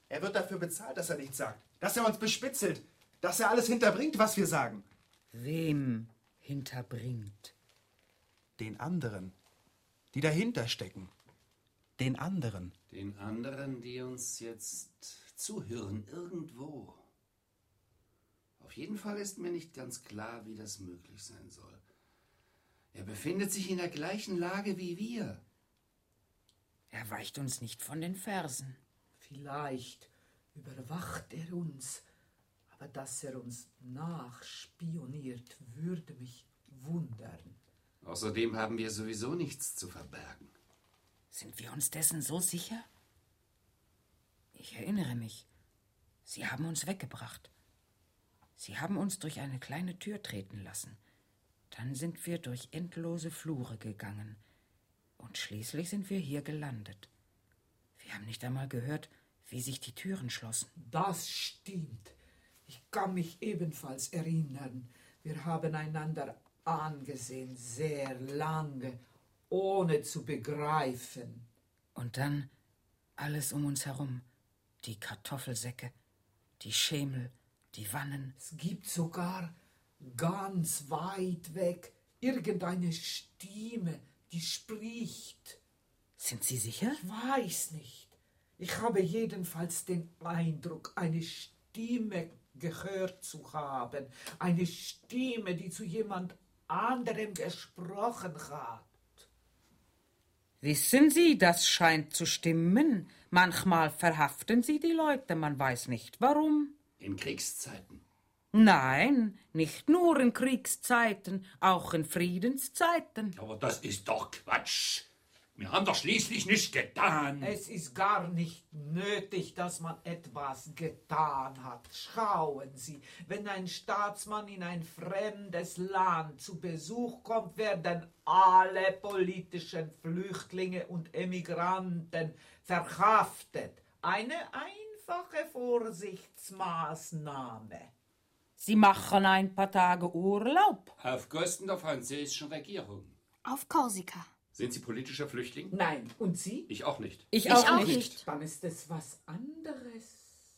Speaker 6: Er wird dafür bezahlt, dass er nichts sagt. Dass er uns bespitzelt. Dass er alles hinterbringt, was wir sagen.
Speaker 1: Wem hinterbringt?
Speaker 6: Den anderen. Die dahinter stecken. Den anderen.
Speaker 3: Den anderen, die uns jetzt zuhören, irgendwo. Auf jeden Fall ist mir nicht ganz klar, wie das möglich sein soll. Er befindet sich in der gleichen Lage wie wir.
Speaker 1: Er weicht uns nicht von den Fersen.
Speaker 7: Vielleicht überwacht er uns, aber dass er uns nachspioniert, würde mich wundern.
Speaker 3: Außerdem haben wir sowieso nichts zu verbergen.
Speaker 1: Sind wir uns dessen so sicher? Ich erinnere mich. Sie haben uns weggebracht. Sie haben uns durch eine kleine Tür treten lassen. Dann sind wir durch endlose Flure gegangen. Und schließlich sind wir hier gelandet. Wir haben nicht einmal gehört, wie sich die Türen schlossen.
Speaker 7: Das stimmt. Ich kann mich ebenfalls erinnern. Wir haben einander angesehen, sehr lange, ohne zu begreifen.
Speaker 1: Und dann alles um uns herum. Die Kartoffelsäcke, die Schemel, die Wannen.
Speaker 7: Es gibt sogar ganz weit weg irgendeine Stimme, die spricht.
Speaker 1: Sind Sie sicher?
Speaker 7: Ich weiß nicht. Ich habe jedenfalls den Eindruck, eine Stimme gehört zu haben. Eine Stimme, die zu jemand anderem gesprochen hat.
Speaker 1: Wissen Sie, das scheint zu stimmen. Manchmal verhaften sie die Leute, man weiß nicht warum.
Speaker 3: In Kriegszeiten.
Speaker 1: Nein, nicht nur in Kriegszeiten, auch in Friedenszeiten.
Speaker 9: Aber das ist doch Quatsch. Wir haben doch schließlich nichts getan.
Speaker 7: Es ist gar nicht nötig, dass man etwas getan hat. Schauen Sie, wenn ein Staatsmann in ein fremdes Land zu Besuch kommt, werden alle politischen Flüchtlinge und Emigranten verhaftet. Eine einfache Vorsichtsmaßnahme.
Speaker 1: Sie machen ein paar Tage Urlaub.
Speaker 3: Auf Kosten der französischen Regierung.
Speaker 4: Auf Korsika.
Speaker 3: Sind Sie politischer Flüchtling?
Speaker 7: Nein, und Sie?
Speaker 3: Ich auch nicht.
Speaker 1: Ich,
Speaker 4: Ich
Speaker 1: auch,
Speaker 4: auch
Speaker 1: nicht.
Speaker 4: nicht.
Speaker 7: Dann ist es was anderes.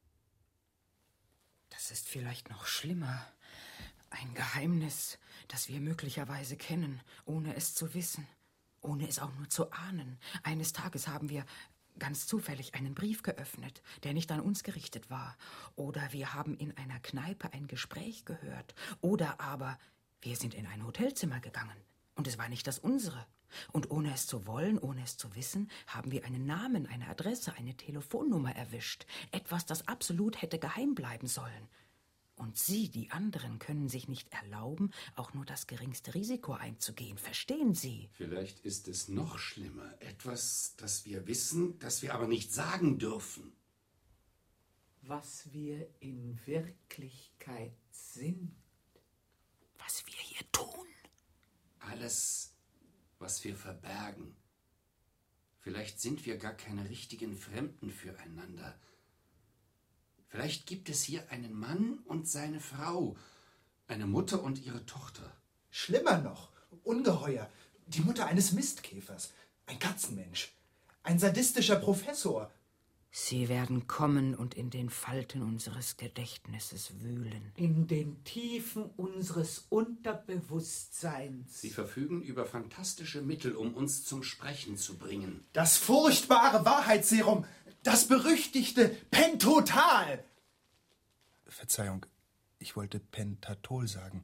Speaker 1: Das ist vielleicht noch schlimmer. Ein Geheimnis, das wir möglicherweise kennen, ohne es zu wissen, ohne es auch nur zu ahnen. Eines Tages haben wir ganz zufällig einen Brief geöffnet, der nicht an uns gerichtet war. Oder wir haben in einer Kneipe ein Gespräch gehört. Oder aber wir sind in ein Hotelzimmer gegangen und es war nicht das unsere. Und ohne es zu wollen, ohne es zu wissen, haben wir einen Namen, eine Adresse, eine Telefonnummer erwischt. Etwas, das absolut hätte geheim bleiben sollen. Und Sie, die anderen, können sich nicht erlauben, auch nur das geringste Risiko einzugehen. Verstehen Sie?
Speaker 3: Vielleicht ist es noch schlimmer. Etwas, das wir wissen, das wir aber nicht sagen dürfen.
Speaker 7: Was wir in Wirklichkeit sind.
Speaker 1: Was wir hier tun?
Speaker 3: Alles, was wir verbergen. Vielleicht sind wir gar keine richtigen Fremden füreinander. Vielleicht gibt es hier einen Mann und seine Frau, eine Mutter und ihre Tochter.
Speaker 6: Schlimmer noch, ungeheuer. Die Mutter eines Mistkäfers, ein Katzenmensch, ein sadistischer Professor.
Speaker 1: Sie werden kommen und in den Falten unseres Gedächtnisses wühlen.
Speaker 7: In den Tiefen unseres Unterbewusstseins.
Speaker 3: Sie verfügen über fantastische Mittel, um uns zum Sprechen zu bringen.
Speaker 6: Das furchtbare Wahrheitsserum, das berüchtigte Pentotal. Verzeihung, ich wollte Pentatol sagen.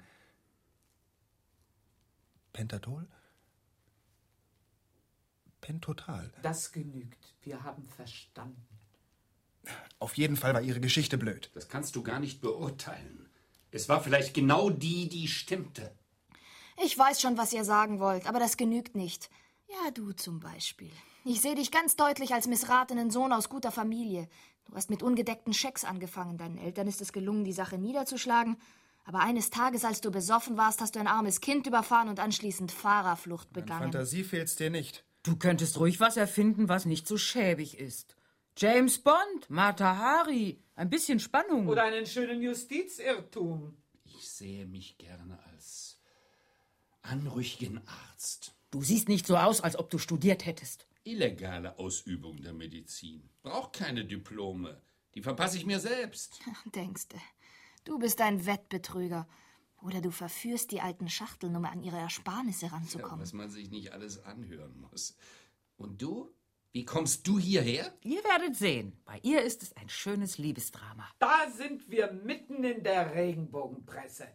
Speaker 6: Pentatol? Pentotal.
Speaker 7: Das genügt. Wir haben verstanden.
Speaker 6: Auf jeden Fall war Ihre Geschichte blöd.
Speaker 3: Das kannst du gar nicht beurteilen. Es war vielleicht genau die, die stimmte.
Speaker 4: Ich weiß schon, was ihr sagen wollt, aber das genügt nicht. Ja, du zum Beispiel. Ich sehe dich ganz deutlich als missratenen Sohn aus guter Familie. Du hast mit ungedeckten Schecks angefangen. Deinen Eltern ist es gelungen, die Sache niederzuschlagen. Aber eines Tages, als du besoffen warst, hast du ein armes Kind überfahren und anschließend Fahrerflucht
Speaker 6: An
Speaker 4: begangen.
Speaker 6: Fantasie fehlt's dir nicht.
Speaker 1: Du könntest ruhig was erfinden, was nicht so schäbig ist. James Bond, Mata Hari, ein bisschen Spannung.
Speaker 7: Oder einen schönen Justizirrtum.
Speaker 3: Ich sehe mich gerne als anrüchigen Arzt.
Speaker 1: Du siehst nicht so aus, als ob du studiert hättest.
Speaker 3: illegale Ausübung der Medizin. Braucht keine Diplome. Die verpasse ich mir selbst.
Speaker 4: Denkste, du bist ein Wettbetrüger. Oder du verführst die alten Schachteln, um an ihre Ersparnisse ranzukommen.
Speaker 3: Ja, was man sich nicht alles anhören muss. Und du? Wie kommst du hierher?
Speaker 1: Ihr werdet sehen. Bei ihr ist es ein schönes Liebesdrama.
Speaker 2: Da sind wir mitten in der Regenbogenpresse.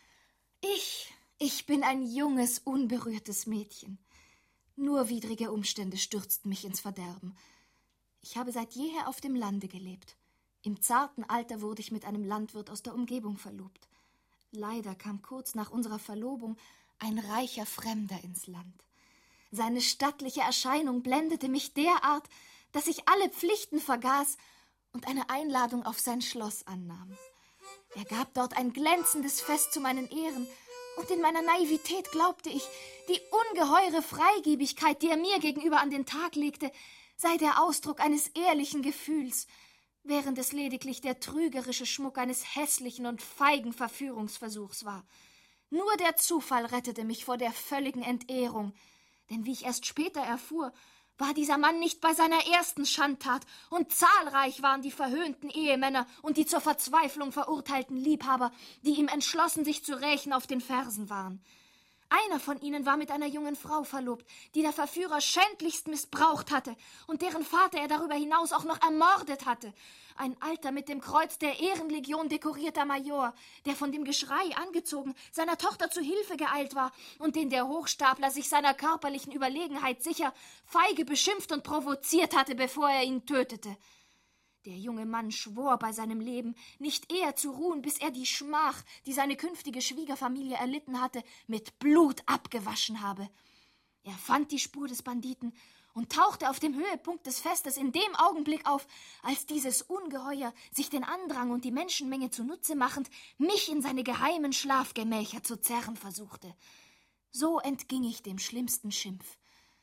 Speaker 4: Ich, ich bin ein junges, unberührtes Mädchen. Nur widrige Umstände stürzten mich ins Verderben. Ich habe seit jeher auf dem Lande gelebt. Im zarten Alter wurde ich mit einem Landwirt aus der Umgebung verlobt. Leider kam kurz nach unserer Verlobung ein reicher Fremder ins Land. Seine stattliche Erscheinung blendete mich derart, dass ich alle Pflichten vergaß und eine Einladung auf sein Schloss annahm. Er gab dort ein glänzendes Fest zu meinen Ehren, und in meiner Naivität glaubte ich, die ungeheure Freigebigkeit, die er mir gegenüber an den Tag legte, sei der Ausdruck eines ehrlichen Gefühls, während es lediglich der trügerische Schmuck eines hässlichen und feigen Verführungsversuchs war. Nur der Zufall rettete mich vor der völligen Entehrung, denn wie ich erst später erfuhr, war dieser Mann nicht bei seiner ersten Schandtat, und zahlreich waren die verhöhnten Ehemänner und die zur Verzweiflung verurteilten Liebhaber, die ihm entschlossen, sich zu rächen, auf den Fersen waren. Einer von ihnen war mit einer jungen Frau verlobt, die der Verführer schändlichst missbraucht hatte und deren Vater er darüber hinaus auch noch ermordet hatte. Ein alter, mit dem Kreuz der Ehrenlegion dekorierter Major, der von dem Geschrei angezogen seiner Tochter zu Hilfe geeilt war und den der Hochstapler sich seiner körperlichen Überlegenheit sicher feige beschimpft und provoziert hatte, bevor er ihn tötete. Der junge Mann schwor bei seinem Leben, nicht eher zu ruhen, bis er die Schmach, die seine künftige Schwiegerfamilie erlitten hatte, mit Blut abgewaschen habe. Er fand die Spur des Banditen und tauchte auf dem Höhepunkt des Festes in dem Augenblick auf, als dieses Ungeheuer, sich den Andrang und die Menschenmenge zunutze machend, mich in seine geheimen Schlafgemächer zu zerren versuchte. So entging ich dem schlimmsten Schimpf.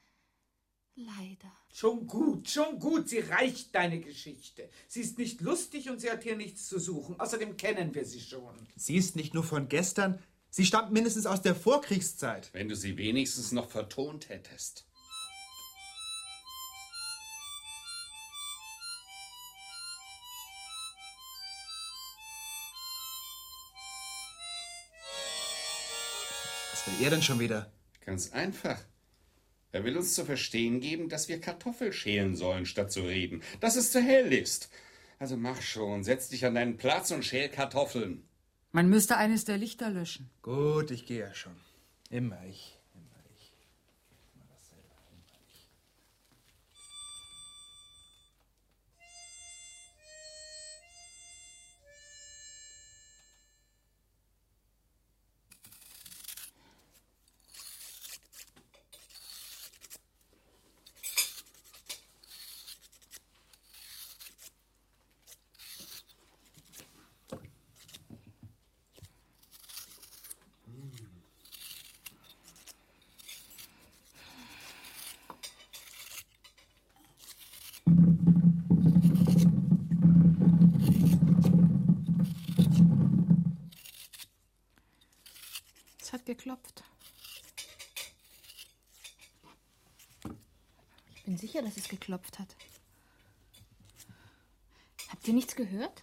Speaker 4: Leider.
Speaker 2: Schon gut, schon gut, sie reicht, deine Geschichte. Sie ist nicht lustig und sie hat hier nichts zu suchen. Außerdem kennen wir sie schon.
Speaker 6: Sie ist nicht nur von gestern, sie stammt mindestens aus der Vorkriegszeit.
Speaker 3: Wenn du sie wenigstens noch vertont hättest.
Speaker 6: Was will er denn schon wieder?
Speaker 3: Ganz einfach. Er will uns zu verstehen geben, dass wir Kartoffel schälen sollen, statt zu reden. Dass es zu hell ist. Also mach schon, setz dich an deinen Platz und schäl Kartoffeln.
Speaker 1: Man müsste eines der Lichter löschen.
Speaker 6: Gut, ich gehe ja schon. Immer ich, immer ich. Immer dasselbe, immer ich.
Speaker 1: Es hat geklopft.
Speaker 4: Ich bin sicher, dass es geklopft hat. Habt ihr nichts gehört?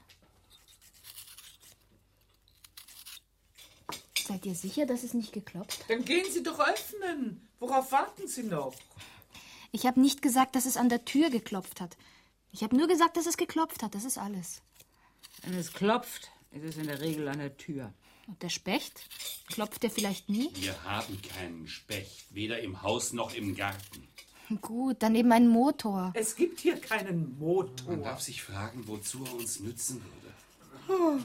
Speaker 4: Seid ihr sicher, dass es nicht geklopft?
Speaker 2: Dann gehen Sie doch öffnen. Worauf warten Sie noch?
Speaker 4: Ich habe nicht gesagt, dass es an der Tür geklopft hat. Ich habe nur gesagt, dass es geklopft hat. Das ist alles.
Speaker 1: Wenn es klopft, ist es in der Regel an der Tür.
Speaker 4: Und der Specht? Klopft er vielleicht nie?
Speaker 3: Wir haben keinen Specht, weder im Haus noch im Garten.
Speaker 4: Gut, dann eben ein Motor.
Speaker 2: Es gibt hier keinen Motor.
Speaker 3: Man darf sich fragen, wozu er uns nützen würde.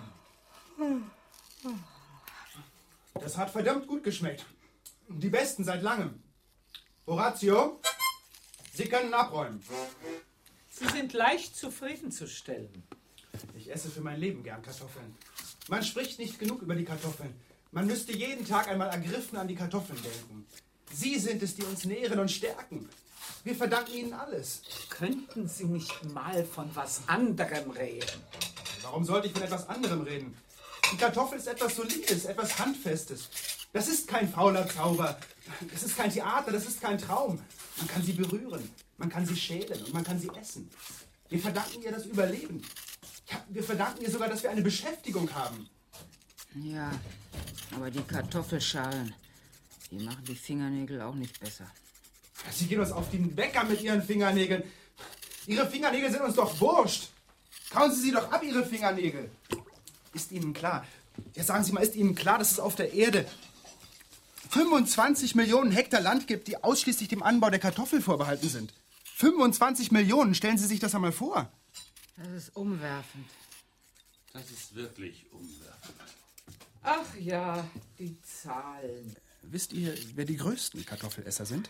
Speaker 6: Das hat verdammt gut geschmeckt. Die besten seit langem. Horatio, Sie können abräumen.
Speaker 2: Sie sind leicht zufriedenzustellen.
Speaker 6: Ich esse für mein Leben gern Kartoffeln. Man spricht nicht genug über die Kartoffeln. Man müsste jeden Tag einmal ergriffen an die Kartoffeln denken. Sie sind es, die uns nähren und stärken. Wir verdanken ihnen alles.
Speaker 2: Könnten Sie nicht mal von was anderem reden?
Speaker 6: Warum sollte ich von etwas anderem reden? Die Kartoffel ist etwas Solides, etwas Handfestes. Das ist kein fauler Zauber. Das ist kein Theater, das ist kein Traum. Man kann sie berühren, man kann sie schälen und man kann sie essen. Wir verdanken ihr das Überleben. Ja, wir verdanken ihr sogar, dass wir eine Beschäftigung haben.
Speaker 1: Ja, aber die Kartoffelschalen, die machen die Fingernägel auch nicht besser.
Speaker 6: Sie gehen uns auf den Wecker mit ihren Fingernägeln. Ihre Fingernägel sind uns doch wurscht. Kauen Sie sie doch ab, Ihre Fingernägel. Ist Ihnen klar, ja, sagen Sie mal, ist Ihnen klar, dass es auf der Erde fünfundzwanzig Millionen Hektar Land gibt, die ausschließlich dem Anbau der Kartoffel vorbehalten sind? fünfundzwanzig Millionen, stellen Sie sich das einmal vor.
Speaker 1: Das ist umwerfend.
Speaker 3: Das ist wirklich umwerfend.
Speaker 2: Ach ja, die Zahlen.
Speaker 6: Wisst ihr, wer die größten Kartoffelesser sind?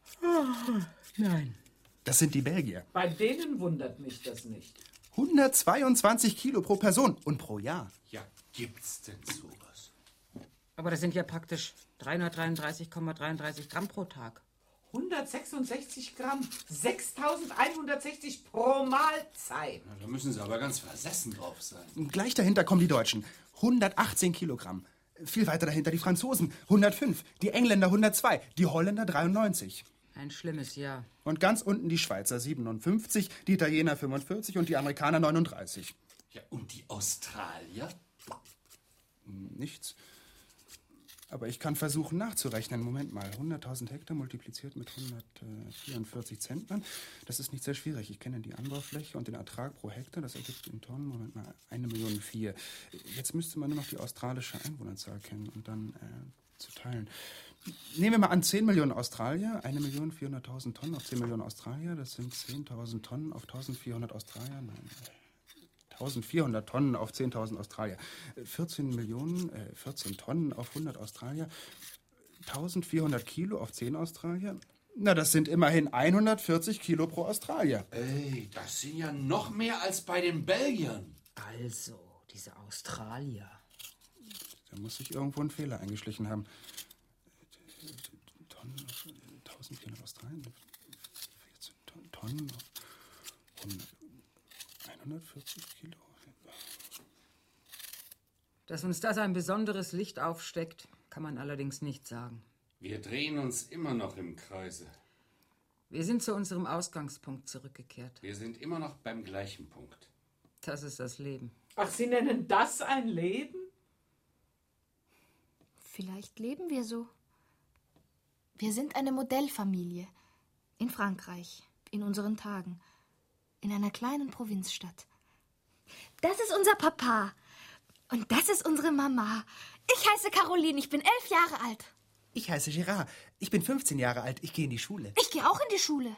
Speaker 1: Nein.
Speaker 6: Das sind die Belgier.
Speaker 2: Bei denen wundert mich das nicht.
Speaker 6: hundertzweiundzwanzig Kilo pro Person und pro Jahr.
Speaker 3: Ja, gibt's denn sowas?
Speaker 1: Aber das sind ja praktisch dreihundertdreiunddreißig Komma dreiunddreißig Gramm pro Tag.
Speaker 2: hundertsechsundsechzig Gramm, sechstausendeinhundertsechzig pro Mahlzeit.
Speaker 3: Na, da müssen Sie aber ganz versessen drauf sein.
Speaker 6: Gleich dahinter kommen die Deutschen. hundertachtzehn Kilogramm. Viel weiter dahinter die Franzosen. hundertfünf. Die Engländer hundertzwei. Die Holländer dreiundneunzig.
Speaker 1: Ein schlimmes Jahr.
Speaker 6: Und ganz unten die Schweizer siebenundfünfzig, die Italiener fünfundvierzig und die Amerikaner neununddreißig.
Speaker 3: Ja, und die Australier?
Speaker 6: Nichts. Aber ich kann versuchen nachzurechnen. Moment mal, hunderttausend Hektar multipliziert mit hundertvierundvierzig Zentnern. Das ist nicht sehr schwierig. Ich kenne die Anbaufläche und den Ertrag pro Hektar. Das ergibt in Tonnen, Moment mal, eine Million vier. Jetzt müsste man nur noch die australische Einwohnerzahl kennen und dann äh, zu teilen. Nehmen wir mal an, zehn Millionen Australier, eine Million vierhunderttausend Tonnen auf zehn Millionen Australier. Das sind zehntausend Tonnen auf eintausendvierhundert Australier. Nein, eintausendvierhundert Tonnen auf zehntausend Australier. vierzehn Millionen, äh, vierzehn Tonnen auf hundert Australier. eintausendvierhundert Kilo auf zehn Australier. Na, das sind immerhin hundertvierzig Kilo pro Australier.
Speaker 3: Ey, das sind ja noch mehr als bei den Belgiern.
Speaker 1: Also, diese Australier.
Speaker 6: Da muss sich irgendwo ein Fehler eingeschlichen haben. Tonnen auf eintausendvierhundert Australien. vierzehn Tonnen auf hundert. hundertvierzig Kilo.
Speaker 1: Dass uns das ein besonderes Licht aufsteckt, kann man allerdings nicht sagen.
Speaker 3: Wir drehen uns immer noch im Kreise.
Speaker 1: Wir sind zu unserem Ausgangspunkt zurückgekehrt.
Speaker 3: Wir sind immer noch beim gleichen Punkt.
Speaker 1: Das ist das Leben.
Speaker 2: Ach, Sie nennen das ein Leben?
Speaker 4: Vielleicht leben wir so. Wir sind eine Modellfamilie. In Frankreich, in unseren Tagen. In einer kleinen Provinzstadt. Das ist unser Papa. Und das ist unsere Mama. Ich heiße Caroline, ich bin elf Jahre alt.
Speaker 6: Ich heiße Gerard. Ich bin fünfzehn Jahre alt. Ich gehe in die Schule.
Speaker 4: Ich gehe auch in die Schule.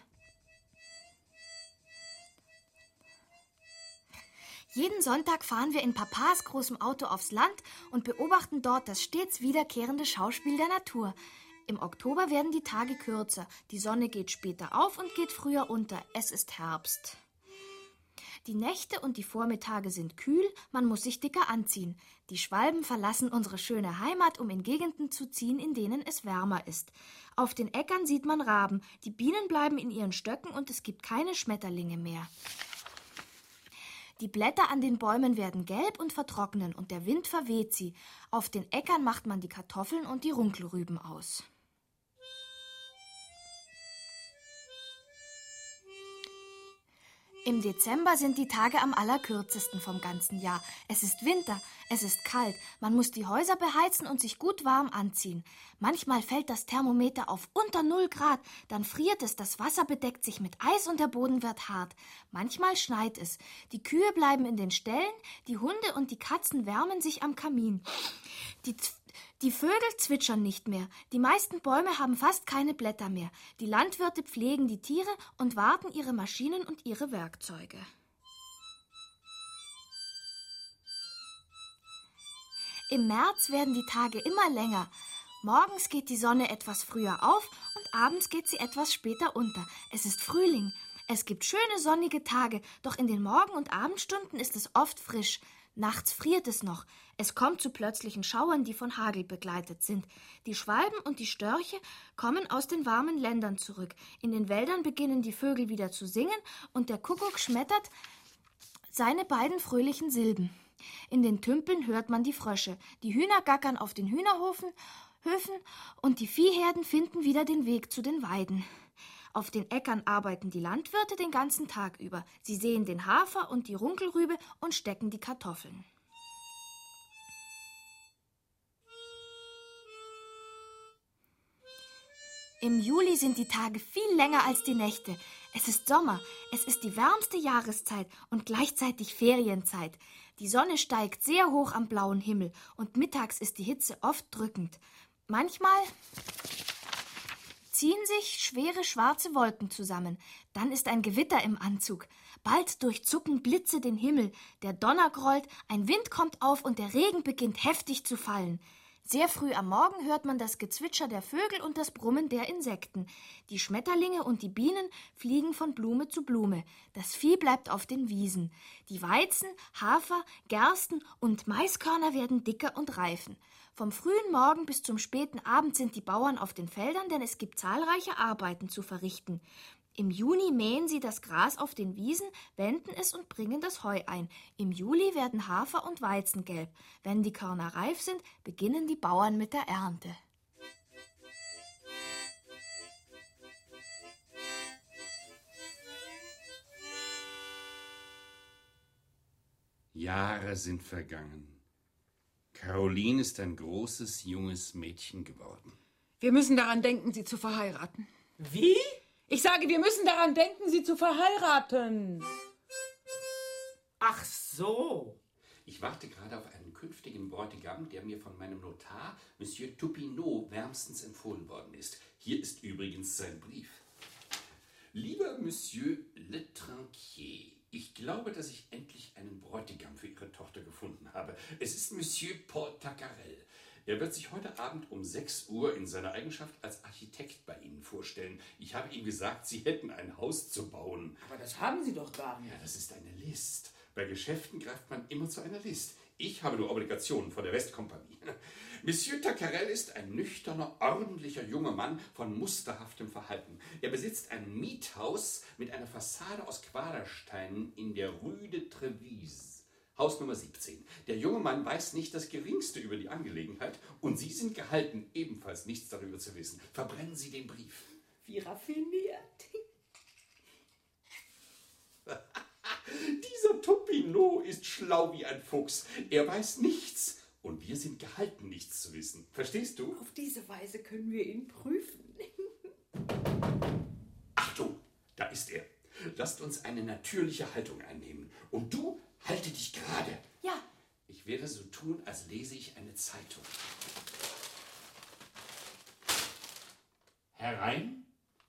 Speaker 4: Jeden Sonntag fahren wir in Papas großem Auto aufs Land und beobachten dort das stets wiederkehrende Schauspiel der Natur. Im Oktober werden die Tage kürzer. Die Sonne geht später auf und geht früher unter. Es ist Herbst. Die Nächte und die Vormittage sind kühl, man muss sich dicker anziehen. Die Schwalben verlassen unsere schöne Heimat, um in Gegenden zu ziehen, in denen es wärmer ist. Auf den Äckern sieht man Raben, die Bienen bleiben in ihren Stöcken und es gibt keine Schmetterlinge mehr. Die Blätter an den Bäumen werden gelb und vertrocknen und der Wind verweht sie. Auf den Äckern macht man die Kartoffeln und die Runkelrüben aus. Im Dezember sind die Tage am allerkürzesten vom ganzen Jahr. Es ist Winter, es ist kalt, man muss die Häuser beheizen und sich gut warm anziehen. Manchmal fällt das Thermometer auf unter null Grad, dann friert es, das Wasser bedeckt sich mit Eis und der Boden wird hart. Manchmal schneit es. Die Kühe bleiben in den Ställen, die Hunde und die Katzen wärmen sich am Kamin. Die Die Vögel zwitschern nicht mehr. Die meisten Bäume haben fast keine Blätter mehr. Die Landwirte pflegen die Tiere und warten ihre Maschinen und ihre Werkzeuge. Im März werden die Tage immer länger. Morgens geht die Sonne etwas früher auf und abends geht sie etwas später unter. Es ist Frühling. Es gibt schöne sonnige Tage, doch in den Morgen- und Abendstunden ist es oft frisch. Nachts friert es noch. Es kommt zu plötzlichen Schauern, die von Hagel begleitet sind. Die Schwalben und die Störche kommen aus den warmen Ländern zurück. In den Wäldern beginnen die Vögel wieder zu singen und der Kuckuck schmettert seine beiden fröhlichen Silben. In den Tümpeln hört man die Frösche. Die Hühner gackern auf den Hühnerhofen Höfen und die Viehherden finden wieder den Weg zu den Weiden. Auf den Äckern arbeiten die Landwirte den ganzen Tag über. Sie säen den Hafer und die Runkelrübe und stecken die Kartoffeln. Im Juli sind die Tage viel länger als die Nächte. Es ist Sommer, es ist die wärmste Jahreszeit und gleichzeitig Ferienzeit. Die Sonne steigt sehr hoch am blauen Himmel und mittags ist die Hitze oft drückend. Manchmal ziehen sich schwere schwarze Wolken zusammen. Dann ist ein Gewitter im Anzug. Bald durchzucken Blitze den Himmel, der Donner grollt, ein Wind kommt auf und der Regen beginnt heftig zu fallen. Sehr früh am Morgen hört man das Gezwitscher der Vögel und das Brummen der Insekten. Die Schmetterlinge und die Bienen fliegen von Blume zu Blume. Das Vieh bleibt auf den Wiesen. Die Weizen, Hafer, Gersten und Maiskörner werden dicker und reifen. Vom frühen Morgen bis zum späten Abend sind die Bauern auf den Feldern, denn es gibt zahlreiche Arbeiten zu verrichten. Im Juni mähen sie das Gras auf den Wiesen, wenden es und bringen das Heu ein. Im Juli werden Hafer und Weizen gelb. Wenn die Körner reif sind, beginnen die Bauern mit der Ernte.
Speaker 3: Jahre sind vergangen. Caroline ist ein großes, junges Mädchen geworden.
Speaker 1: Wir müssen daran denken, sie zu verheiraten.
Speaker 5: Wie? Ich sage, wir müssen daran denken, sie zu verheiraten.
Speaker 2: Ach so.
Speaker 3: Ich warte gerade auf einen künftigen Bräutigam, der mir von meinem Notar, Monsieur Toupineau, wärmstens empfohlen worden ist. Hier ist übrigens sein Brief. Lieber Monsieur Le Tranquier, ich glaube, dass ich endlich einen Bräutigam für Ihre Tochter gefunden habe. Es ist Monsieur Paul Tacarel. Er wird sich heute Abend um sechs Uhr in seiner Eigenschaft als Architekt bei Ihnen vorstellen. Ich habe ihm gesagt, Sie hätten ein Haus zu bauen.
Speaker 5: Aber das haben Sie doch gar nicht.
Speaker 3: Ja, das ist eine List. Bei Geschäften greift man immer zu einer List. Ich habe nur Obligationen von der Westkompanie. Monsieur Tacarel ist ein nüchterner, ordentlicher junger Mann von musterhaftem Verhalten. Er besitzt ein Miethaus mit einer Fassade aus Quadersteinen in der Rue de Trevise. Haus Nummer siebzehn. Der junge Mann weiß nicht das Geringste über die Angelegenheit und Sie sind gehalten, ebenfalls nichts darüber zu wissen. Verbrennen Sie den Brief.
Speaker 5: Wie raffiniert.
Speaker 3: Dieser Toupineau ist schlau wie ein Fuchs. Er weiß nichts und wir sind gehalten, nichts zu wissen. Verstehst du?
Speaker 5: Auf diese Weise können wir ihn prüfen.
Speaker 3: Achtung, da ist er. Lasst uns eine natürliche Haltung einnehmen. Und du, halte dich gerade.
Speaker 4: Ja.
Speaker 3: Ich werde so tun, als lese ich eine Zeitung. Herein.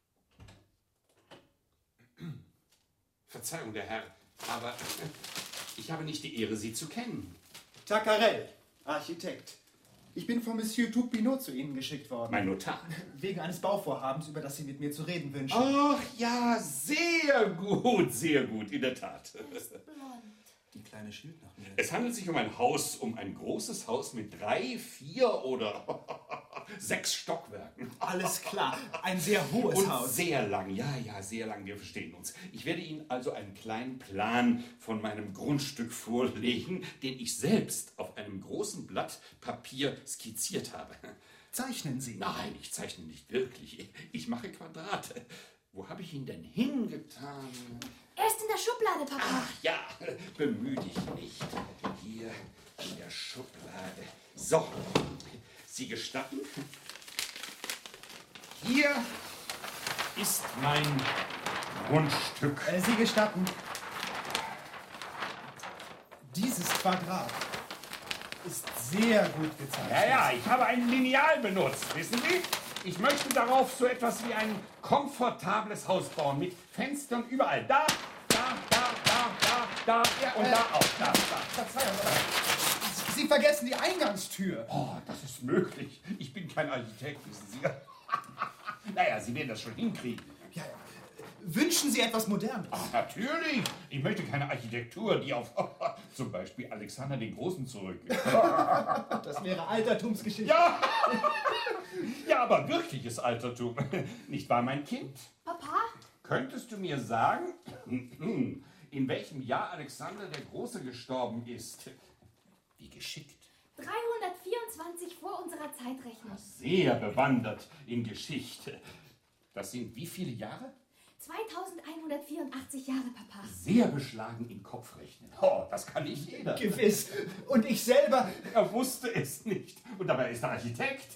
Speaker 3: Verzeihung, der Herr, aber ich habe nicht die Ehre, Sie zu kennen.
Speaker 10: Tacarel, Architekt. Ich bin von Monsieur Toupineau zu Ihnen geschickt worden.
Speaker 3: Mein Notar.
Speaker 10: Wegen eines Bauvorhabens, über das Sie mit mir zu reden wünschen.
Speaker 3: Ach ja, sehr gut, sehr gut, in der Tat.
Speaker 10: Die kleine schielt nach mir.
Speaker 3: Es handelt sich um ein Haus, um ein großes Haus mit drei, vier oder sechs Stockwerken.
Speaker 10: Alles klar, ein sehr hohes
Speaker 3: Und
Speaker 10: Haus.
Speaker 3: sehr lang, ja, ja, sehr lang, wir verstehen uns. Ich werde Ihnen also einen kleinen Plan von meinem Grundstück vorlegen, den ich selbst auf einem großen Blatt Papier skizziert habe.
Speaker 10: Zeichnen Sie?
Speaker 3: Nein, ich zeichne nicht wirklich. Ich mache Quadrate. Wo habe ich ihn denn hingetan?
Speaker 4: Er ist in der Schublade, Papa.
Speaker 3: Ach ja, bemühe dich nicht. Hier in der Schublade. So, Sie gestatten? Hier ist mein Grundstück.
Speaker 10: Äh, Sie gestatten. Dieses Quadrat ist sehr gut gezeichnet.
Speaker 9: Ja, ja, ich habe ein Lineal benutzt, wissen Sie? Ich möchte darauf so etwas wie ein komfortables Haus bauen, mit Fenstern überall. Da, da, da, da, da, da
Speaker 10: Ja,
Speaker 9: und
Speaker 10: äh,
Speaker 9: da auch. Da, da.
Speaker 10: Verzeihung, aber Sie vergessen die Eingangstür.
Speaker 9: Oh, das ist möglich. Ich bin kein Architekt, wissen Sie. Naja, Sie werden das schon hinkriegen.
Speaker 10: Ja, ja. Wünschen Sie etwas Modernes?
Speaker 9: Ach, natürlich. Ich möchte keine Architektur, die auf zum Beispiel Alexander den Großen zurückgeht.
Speaker 10: Das wäre Altertumsgeschichte.
Speaker 9: Ja! Ja, aber wirkliches Altertum. Nicht wahr, mein Kind?
Speaker 4: Papa?
Speaker 9: Könntest du mir sagen, in welchem Jahr Alexander der Große gestorben ist? Wie geschickt.
Speaker 4: dreihundertvierundzwanzig vierundzwanzig vor unserer Zeitrechnung.
Speaker 9: Sehr bewandert in Geschichte. Das sind wie viele Jahre?
Speaker 4: zweitausendeinhundertvierundachtzig Jahre, Papa.
Speaker 9: Sehr beschlagen im Kopfrechnen. Oh, das kann nicht jeder.
Speaker 10: Gewiss. Und ich selber...
Speaker 9: Er wusste es nicht. Und dabei ist er Architekt.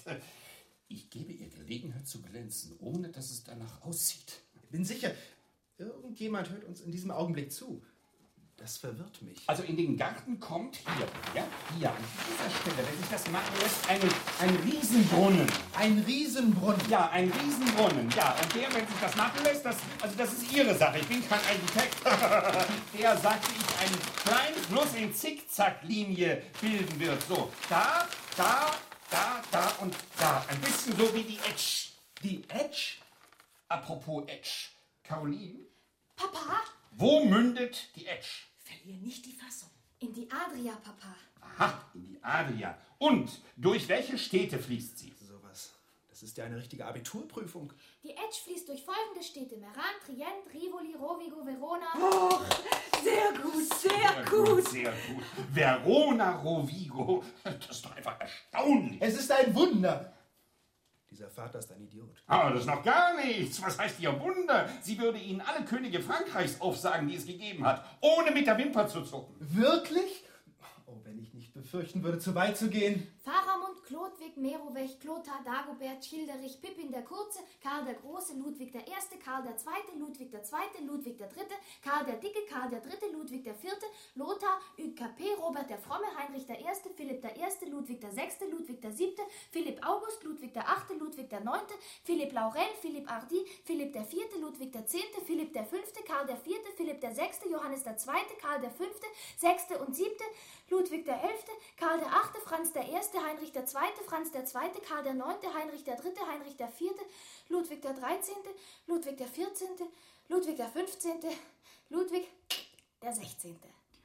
Speaker 9: Ich gebe ihr Gelegenheit zu glänzen, ohne dass es danach aussieht.
Speaker 10: Bin sicher, irgendjemand hört uns in diesem Augenblick zu. Das verwirrt mich.
Speaker 9: Also in den Garten kommt hier, ja, hier an dieser Stelle, wenn sich das machen lässt, ein, ein Riesenbrunnen.
Speaker 10: Ein Riesenbrunnen?
Speaker 9: Ja, ein Riesenbrunnen, ja. Und der, wenn sich das machen lässt, das, also das ist Ihre Sache, ich bin kein Architekt. Der, sagte ich, einen kleinen Fluss in Zickzacklinie bilden wird. So, da, da, da, da und da. Ein bisschen so wie die Etsch.
Speaker 10: Die Etsch?
Speaker 9: Apropos Etsch. Caroline?
Speaker 4: Papa?
Speaker 9: Wo mündet die Etsch?
Speaker 5: Verlier nicht die Fassung.
Speaker 4: In die Adria, Papa.
Speaker 9: Aha, in die Adria. Und durch welche Städte fließt sie?
Speaker 10: Sowas. Das ist ja eine richtige Abiturprüfung.
Speaker 4: Die Etsch fließt durch folgende Städte: Meran, Trient, Rivoli, Rovigo, Verona.
Speaker 5: Oh, sehr gut, sehr,
Speaker 9: Sehr
Speaker 5: gut.
Speaker 9: gut, sehr gut. Verona Rovigo. Das ist doch einfach erstaunlich.
Speaker 10: Es ist ein Wunder. Dieser Vater ist ein Idiot.
Speaker 9: Aber das ist noch gar nichts. Was heißt Ihr Wunder? Sie würde Ihnen alle Könige Frankreichs aufsagen, die es gegeben hat, ohne mit der Wimper zu zucken.
Speaker 10: Wirklich? Oh, wenn ich nicht befürchten würde, zu weit zu gehen.
Speaker 4: Pharamond, Chlodwig, Merowech, Clothar, Dagobert, Childerich, Pippin der Kurze, Karl der Große, Ludwig der Erste, Karl der Zweite, Ludwig der Zweite, Ludwig der Dritte, Karl der Dicke, Karl der Dritte, Ludwig der Vierte, Lothar, Hugues Capet, Robert der Fromme, Heinrich der Erste, Philipp der Erste, Ludwig der Sechste, Ludwig der Siebte, Philipp August, Ludwig der Achte, Ludwig der Neunte, Philipp Laurent, Philipp Hardy, Philipp der Vierte, Ludwig der Zehnte, Philipp der Fünfte, Karl der Vierte, Philipp der Sechste, Johannes der Zweite, Karl der Fünfte, Sechste und Siebte, Ludwig der Elfte, Karl der Achte, Franz der Erste, Heinrich der Zweite, Franz der Zweite, Karl der Neunte, Heinrich der Dritte, Heinrich der Vierte, Ludwig der Dreizehnte, Ludwig der Vierzehnte, Ludwig der Fünfzehnte, Ludwig der Sechzehnte.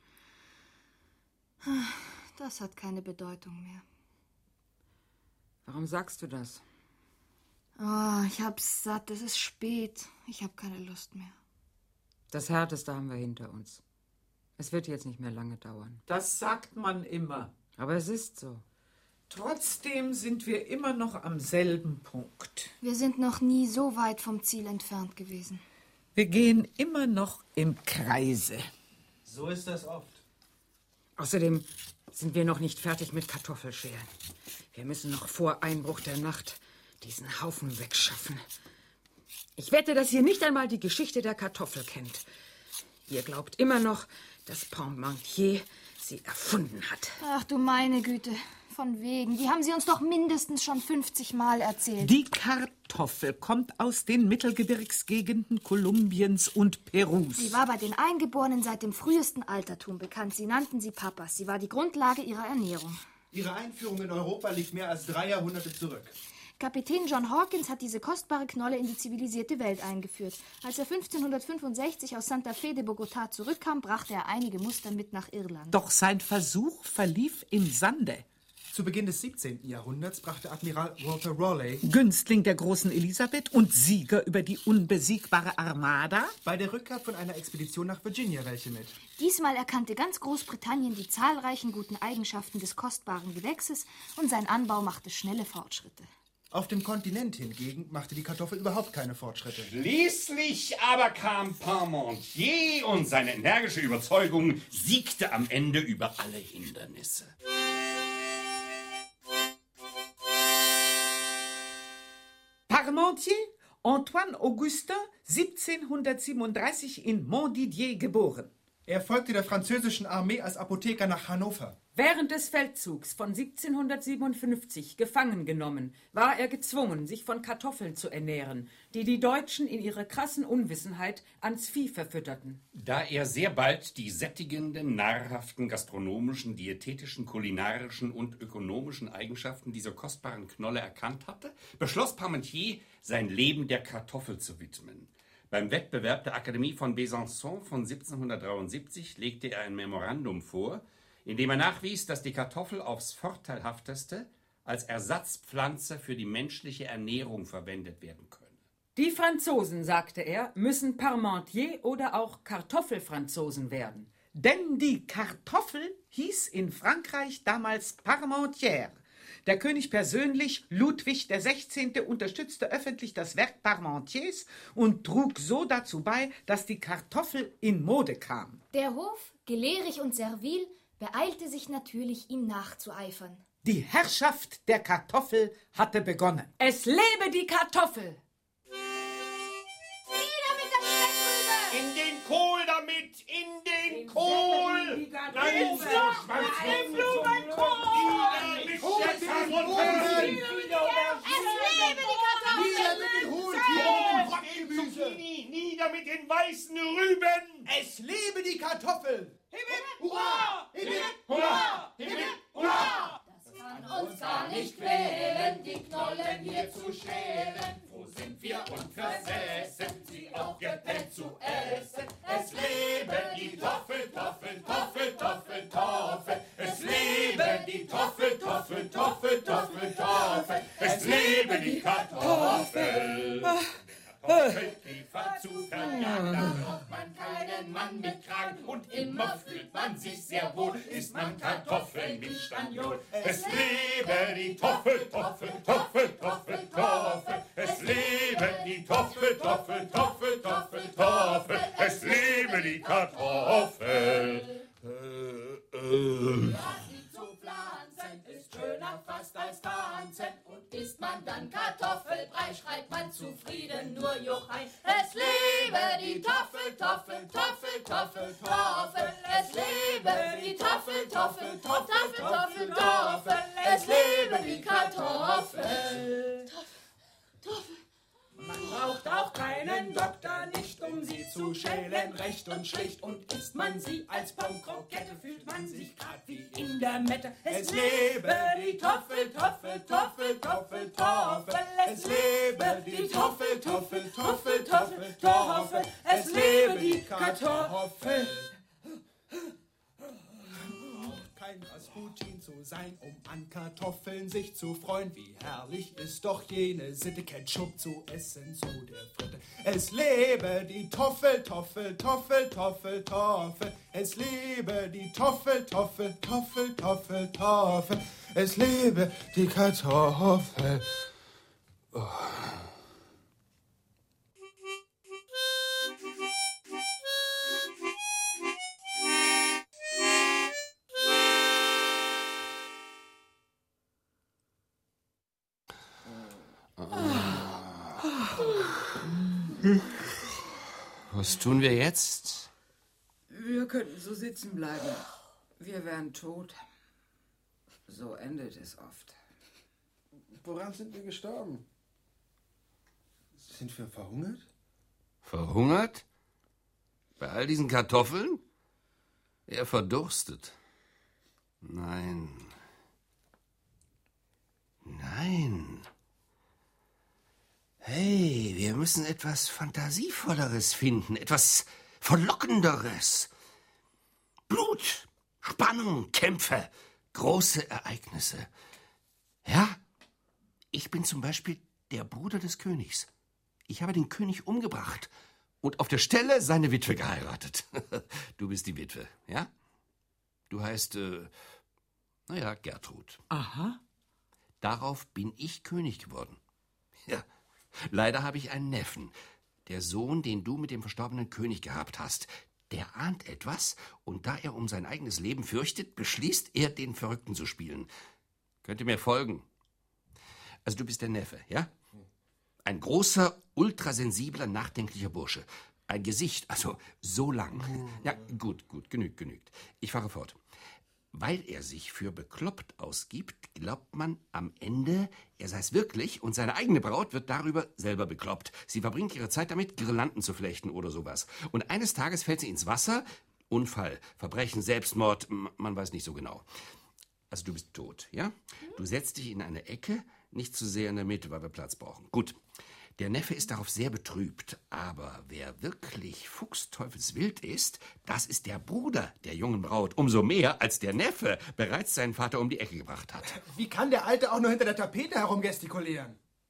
Speaker 4: Das hat keine Bedeutung mehr.
Speaker 1: Warum sagst du das?
Speaker 4: Oh, ich hab's satt, es ist spät. Ich hab keine Lust mehr.
Speaker 1: Das Härteste haben wir hinter uns. Es wird jetzt nicht mehr lange dauern.
Speaker 8: Das sagt man immer.
Speaker 1: Aber es ist so.
Speaker 8: Trotzdem sind wir immer noch am selben Punkt.
Speaker 4: Wir sind noch nie so weit vom Ziel entfernt gewesen.
Speaker 8: Wir gehen immer noch im Kreise.
Speaker 10: So ist das oft.
Speaker 1: Außerdem sind wir noch nicht fertig mit Kartoffelschälen. Wir müssen noch vor Einbruch der Nacht diesen Haufen wegschaffen. Ich wette, dass ihr nicht einmal die Geschichte der Kartoffel kennt. Ihr glaubt immer noch, dass Parmentier sie erfunden hat.
Speaker 4: Ach du meine Güte, von wegen. Die haben sie uns doch mindestens schon fünfzig Mal erzählt.
Speaker 8: Die Kartoffel kommt aus den Mittelgebirgsgegenden Kolumbiens und Perus.
Speaker 4: Sie war bei den Eingeborenen seit dem frühesten Altertum bekannt. Sie nannten sie Papas. Sie war die Grundlage ihrer Ernährung.
Speaker 10: Ihre Einführung in Europa liegt mehr als drei Jahrhunderte zurück.
Speaker 4: Kapitän John Hawkins hat diese kostbare Knolle in die zivilisierte Welt eingeführt. Als er fünfzehnhundertfünfundsechzig aus Santa Fe de Bogotá zurückkam, brachte er einige Muster mit nach Irland.
Speaker 8: Doch sein Versuch verlief im Sande.
Speaker 10: Zu Beginn des siebzehnten Jahrhunderts brachte Admiral Walter Raleigh,
Speaker 8: Günstling der großen Elisabeth und Sieger über die unbesiegbare Armada,
Speaker 10: bei der Rückkehr von einer Expedition nach Virginia welche mit.
Speaker 4: Diesmal erkannte ganz Großbritannien die zahlreichen guten Eigenschaften des kostbaren Gewächses und sein Anbau machte schnelle Fortschritte.
Speaker 10: Auf dem Kontinent hingegen machte die Kartoffel überhaupt keine Fortschritte.
Speaker 9: Schließlich aber kam Parmentier und seine energische Überzeugung siegte am Ende über alle Hindernisse.
Speaker 8: Parmentier, Antoine Augustin, siebzehnhundertsiebenunddreißig in Montdidier geboren.
Speaker 10: Er folgte der französischen Armee als Apotheker nach Hannover.
Speaker 5: Während des Feldzugs von siebzehnhundertsiebenundfünfzig gefangen genommen, war er gezwungen, sich von Kartoffeln zu ernähren, die die Deutschen in ihrer krassen Unwissenheit ans Vieh verfütterten.
Speaker 9: Da er sehr bald die sättigenden, nahrhaften, gastronomischen, diätetischen, kulinarischen und ökonomischen Eigenschaften dieser kostbaren Knolle erkannt hatte, beschloss Parmentier, sein Leben der Kartoffel zu widmen. Beim Wettbewerb der Akademie von Besançon von siebzehnhundertdreiundsiebzig legte er ein Memorandum vor, in dem er nachwies, dass die Kartoffel aufs Vorteilhafteste als Ersatzpflanze für die menschliche Ernährung verwendet werden könne.
Speaker 5: Die Franzosen, sagte er, müssen Parmentier oder auch Kartoffelfranzosen werden.
Speaker 8: Denn die Kartoffel hieß in Frankreich damals Parmentière. Der König persönlich, Ludwig der Sechzehnte, unterstützte öffentlich das Werk Parmentiers und trug so dazu bei, dass die Kartoffel in Mode kam.
Speaker 4: Der Hof, gelehrig und servil, beeilte sich natürlich, ihm nachzueifern.
Speaker 8: Die Herrschaft der Kartoffel hatte begonnen.
Speaker 5: Es lebe die Kartoffel!
Speaker 9: In den Kohl damit! In den Kohl!
Speaker 5: Die Kartoffel!
Speaker 9: Nein,
Speaker 5: Nein, Flug, ein Kohl!
Speaker 9: Nicht jetzt herunter!
Speaker 4: Es lebe die Kartoffel!
Speaker 9: Zucchini, nieder mit den weißen Rüben!
Speaker 10: Es lebe die Kartoffel!
Speaker 9: Hurra! Hurra! Hurra!
Speaker 11: Kann uns gar nicht quälen, die Knollen hier zu schälen. Wo sind wir unversessen, sie aufgepellt zu essen? Es lebe die Toffel, Toffel, Toffel, Toffel, Toffel. Es lebe die Toffel, Toffel, Toffel, Toffel, Toffel. Es lebe die Kartoffel. Kartoffelkäfer zu verjagen, da braucht man keinen Mann mit Kragen. Und immer fühlt man sich sehr wohl, isst man Kartoffeln mit Staniol. Es lebe die Toffel, Toffel, Toffel, Toffel, Toffel. Es lebe die Toffel, Toffel, Toffel, Toffel, Toffel. Es lebe die Kartoffel. Äh, äh. Ja, sie zu pflanzen ist schöner fast als tanzen. Und isst man dann Kartoffelbrei, schreit man zufrieden nur Juchai. Es lebe die Toffel, Toffel, Toffel, Toffel, Toffel. Es lebe die Toffel, Toffel, Toffel, Toffel, Toffel. Es lebe die Kartoffel.
Speaker 5: Toffel. Man braucht auch keinen Doktor, nicht um sie zu schälen, recht und schlicht. Und isst man sie als Pommes-Krokette, fühlt man sich grad wie in der Mette. Es lebe die Toffel, Toffel, Toffel, Toffel, Toffel. Es lebe die Toffel, Toffel, Toffel, Toffel, Toffel. Es lebe die Kartoffel.
Speaker 10: Kein Rasputin zu sein, um an Kartoffeln sich zu freuen. Wie herrlich ist doch jene Sitte, Ketchup zu essen zu der Fritte. Es lebe die Toffel, Toffel, Toffel, Toffel, Toffel. Es lebe die Toffel, Toffel, Toffel, Toffel, Toffel. Es lebe die Kartoffel. Oh.
Speaker 3: Was tun wir jetzt?
Speaker 1: Wir könnten so sitzen bleiben. Wir wären tot. So endet es oft.
Speaker 6: Woran sind wir gestorben? Sind wir verhungert?
Speaker 3: Verhungert? Bei all diesen Kartoffeln? Er verdurstet. Nein. Nein. Hey, wir müssen etwas Fantasievolleres finden, etwas Verlockenderes. Blut, Spannung, Kämpfe, große Ereignisse. Ja, ich bin zum Beispiel der Bruder des Königs. Ich habe den König umgebracht und auf der Stelle seine Witwe geheiratet. Du bist die Witwe, ja? Du heißt, äh, naja, Gertrud.
Speaker 8: Aha.
Speaker 3: Darauf bin ich König geworden. Ja. Leider habe ich einen Neffen. Der Sohn, den du mit dem verstorbenen König gehabt hast, der ahnt etwas, und da er um sein eigenes Leben fürchtet, beschließt er, den Verrückten zu spielen. Könnt ihr mir folgen? Also du bist der Neffe, ja? Ein großer, ultrasensibler, nachdenklicher Bursche. Ein Gesicht, also so lang. Ja, gut, gut, genügt, genügt. Ich fahre fort. Weil er sich für bekloppt ausgibt, glaubt man am Ende, er sei es wirklich, und seine eigene Braut wird darüber selber bekloppt. Sie verbringt ihre Zeit damit, Girlanden zu flechten oder sowas. Und eines Tages fällt sie ins Wasser. Unfall, Verbrechen, Selbstmord, man weiß nicht so genau. Also du bist tot, ja? Du setzt dich in eine Ecke, nicht zu sehr in der Mitte, weil wir Platz brauchen. Gut. Der Neffe ist darauf sehr betrübt, aber wer wirklich fuchsteufelswild ist, das ist der Bruder der jungen Braut, umso mehr, als der Neffe bereits seinen Vater um die Ecke gebracht hat.
Speaker 10: Wie kann der Alte auch nur hinter der Tapete herumgestikulieren?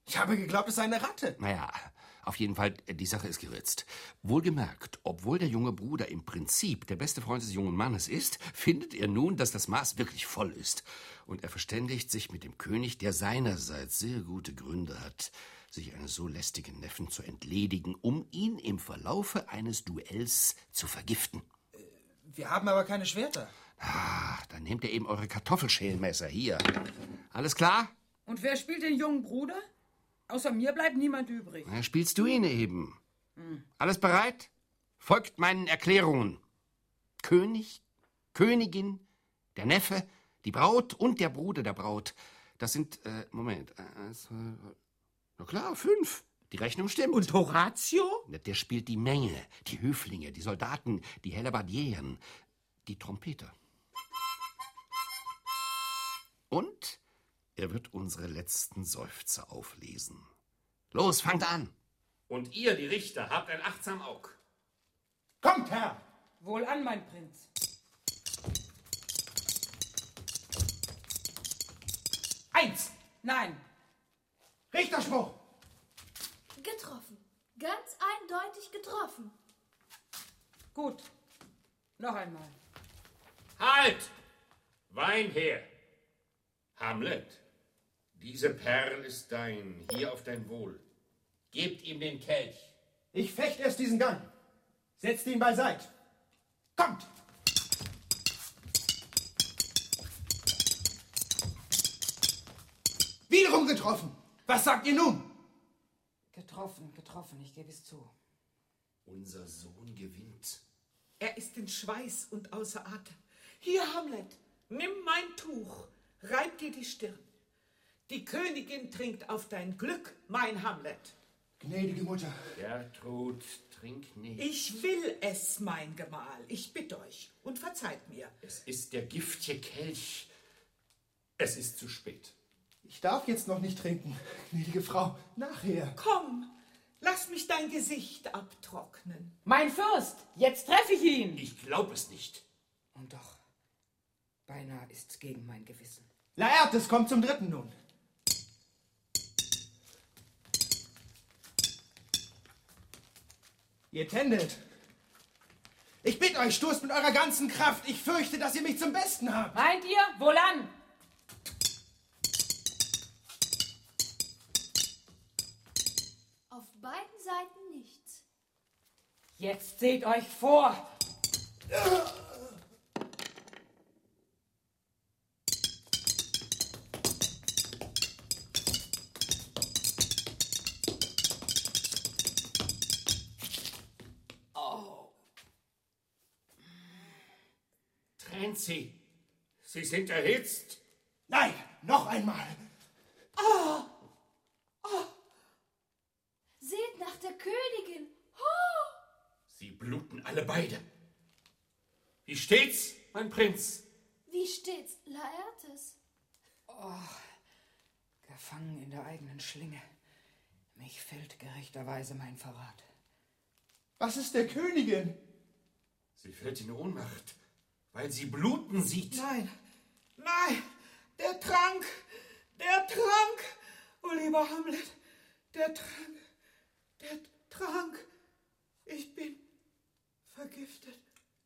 Speaker 6: Ich habe geglaubt, es sei eine Ratte.
Speaker 3: Naja, auf jeden Fall, die Sache ist geritzt. Wohlgemerkt, obwohl der junge Bruder im Prinzip der beste Freund des jungen Mannes ist, findet er nun, dass das Maß wirklich voll ist. Und er verständigt sich mit dem König, der seinerseits sehr gute Gründe hat, sich eines so lästigen Neffen zu entledigen, um ihn im Verlaufe eines Duells zu vergiften.
Speaker 6: Wir haben aber keine Schwerter.
Speaker 3: Ah, dann nehmt ihr eben eure Kartoffelschälmesser. Hier. Alles klar?
Speaker 5: Und wer spielt den jungen Bruder? Außer mir bleibt niemand übrig.
Speaker 3: Na, spielst du ihn eben.
Speaker 5: Hm.
Speaker 3: Alles bereit? Folgt meinen Erklärungen. König, Königin, der Neffe, die Braut und der Bruder der Braut. Das sind, äh, Moment, eins, zwei, na klar, fünf. Die Rechnung stimmt.
Speaker 8: Und Horatio?
Speaker 3: Der spielt die Menge, die Höflinge, die Soldaten, die Hellebardieren, die Trompeter. Und er wird unsere letzten Seufzer auflesen. Los, fangt an.
Speaker 9: Und ihr, die Richter, habt ein achtsam Aug.
Speaker 10: Kommt, Herr!
Speaker 5: Wohlan, mein Prinz.
Speaker 10: Eins!
Speaker 5: Nein.
Speaker 10: Richterspruch!
Speaker 4: Getroffen. Ganz eindeutig getroffen.
Speaker 5: Gut. Noch einmal.
Speaker 9: Halt! Wein her! Hamlet, diese Perl ist dein, hier auf dein Wohl. Gebt ihm den Kelch.
Speaker 10: Ich fecht erst diesen Gang. Setzt ihn beiseit. Kommt! Wiederum getroffen. Was sagt ihr nun?
Speaker 1: Getroffen, getroffen, ich gebe es zu.
Speaker 3: Unser Sohn gewinnt.
Speaker 8: Er ist in Schweiß und außer Atem. Hier, Hamlet, nimm mein Tuch, reib dir die Stirn. Die Königin trinkt auf dein Glück, mein Hamlet.
Speaker 10: Gnädige Mutter.
Speaker 3: Gertrud, trink nicht.
Speaker 8: Ich will es, mein Gemahl. Ich bitte euch und verzeiht mir.
Speaker 3: Es ist der giftige Kelch. Es ist zu spät.
Speaker 10: Ich darf jetzt noch nicht trinken, gnädige Frau. Nachher.
Speaker 8: Komm, lass mich dein Gesicht abtrocknen.
Speaker 5: Mein Fürst, jetzt treffe ich ihn.
Speaker 3: Ich glaub es nicht.
Speaker 1: Und doch, beinahe ist's gegen mein Gewissen.
Speaker 10: Laertes kommt zum dritten nun. Ihr tändet. Ich bitte euch, stoßt mit eurer ganzen Kraft. Ich fürchte, dass ihr mich zum Besten habt.
Speaker 5: Meint ihr? Wohlan!
Speaker 4: Auf beiden Seiten nichts.
Speaker 5: Jetzt seht euch vor!
Speaker 3: Oh. Trennt sie. Sie sind erhitzt.
Speaker 10: Nein, noch einmal.
Speaker 8: Oh.
Speaker 4: Oh. Seht nach der Königin. Oh.
Speaker 3: Sie bluten alle beide. Wie steht's, mein Prinz?
Speaker 4: Wie steht's, Laertes?
Speaker 1: Oh, gefangen in der eigenen Schlinge. Mich fällt gerechterweise mein Verrat.
Speaker 10: Was ist der Königin?
Speaker 3: Sie fällt in Ohnmacht, weil sie bluten sieht.
Speaker 8: Nein, nein, der Trank, der Trank, oh lieber Hamlet, der Trank, der Trank, ich bin vergiftet.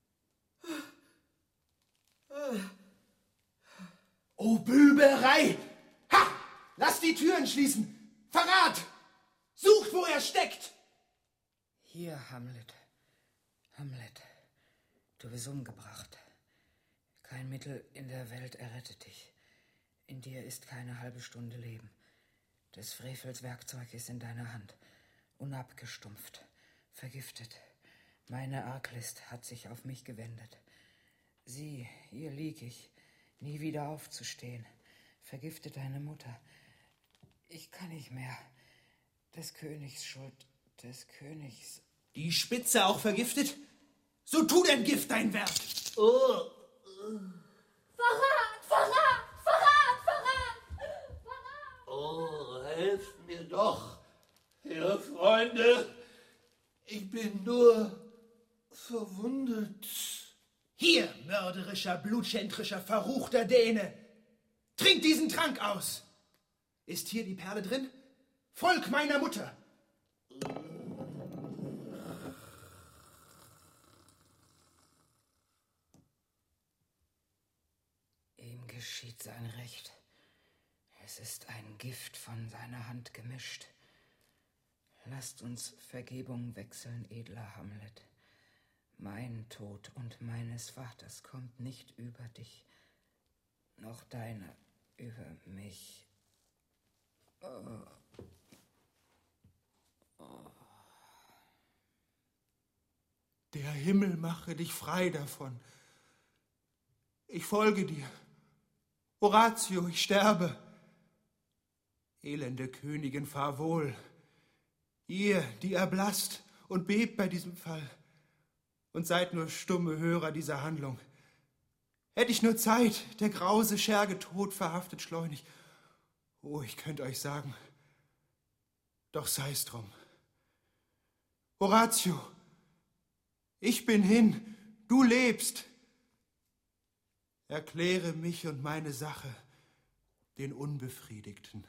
Speaker 10: Oh, Büberei! Ha! Lasst die Türen schließen! Verrat! Sucht, wo er steckt!
Speaker 1: Hier, Hamlet. Hamlet, du bist umgebracht. Kein Mittel in der Welt errettet dich. In dir ist keine halbe Stunde Leben. Des Frevels Werkzeug ist in deiner Hand. Unabgestumpft, vergiftet. Meine Arglist hat sich auf mich gewendet. Sieh, hier lieg ich, nie wieder aufzustehen. Vergiftet deine Mutter. Ich kann nicht mehr. Des Königs Schuld, des Königs.
Speaker 10: Die Spitze auch vergiftet? So tu denn Gift dein Werk! Oh.
Speaker 4: Verrat, Verrat, Verrat, Verrat! Verrat!
Speaker 12: Oh, helft mir doch, ihr Freunde. Ich bin nur verwundet.
Speaker 10: Hier, mörderischer, blutschändrischer, verruchter Däne! Trink diesen Trank aus! Ist hier die Perle drin?
Speaker 6: Volk meiner Mutter!
Speaker 1: Ihm geschieht sein Recht. Es ist ein Gift von seiner Hand gemischt. Lasst uns Vergebung wechseln, edler Hamlet. Mein Tod und meines Vaters kommt nicht über dich, noch deiner über mich. Oh. Oh.
Speaker 6: Der Himmel mache dich frei davon. Ich folge dir. Horatio, ich sterbe. Elende Königin, fahr wohl. Ihr, die erblasst und bebt bei diesem Fall und seid nur stumme Hörer dieser Handlung. Hätte ich nur Zeit, der grause Scherge Tod verhaftet schleunig. Oh, ich könnte euch sagen, doch sei's drum. Horatio, ich bin hin, du lebst. Erkläre mich und meine Sache den Unbefriedigten.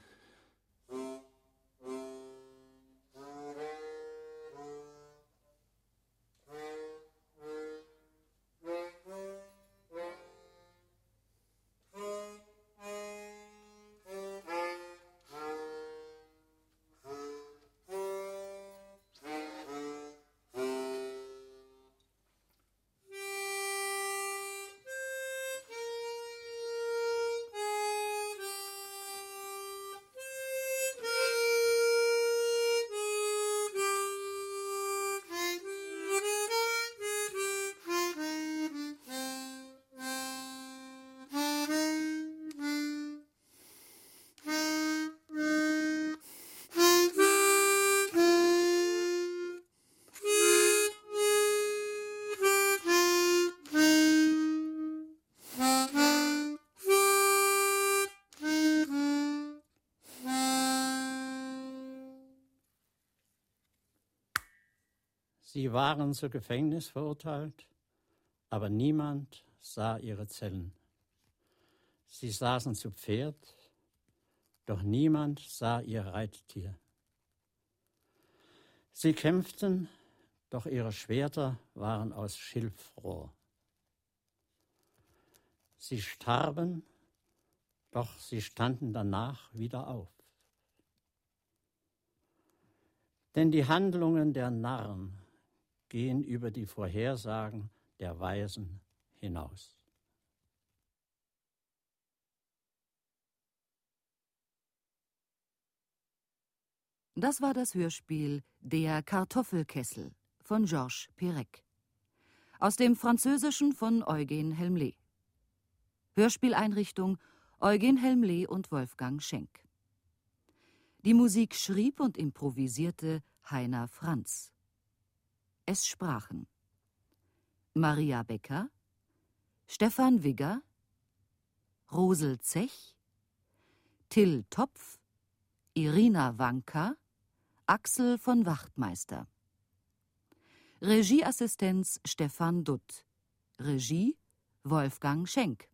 Speaker 13: Sie waren zu Gefängnis verurteilt, aber niemand sah ihre Zellen. Sie saßen zu Pferd, doch niemand sah ihr Reittier. Sie kämpften, doch ihre Schwerter waren aus Schilfrohr. Sie starben, doch sie standen danach wieder auf. Denn die Handlungen der Narren gehen über die Vorhersagen der Weisen hinaus.
Speaker 14: Das war das Hörspiel Der Kartoffelkessel von Georges Perec. Aus dem Französischen von Eugen Helmle. Hörspieleinrichtung Eugen Helmle und Wolfgang Schenk. Die Musik schrieb und improvisierte Heiner Franz. Es sprachen Maria Becker, Stefan Wigger, Rosel Zech, Till Topf, Irina Wanka, Axel von Wachtmeister. Regieassistenz Stefan Dutt. Regie Wolfgang Schenk.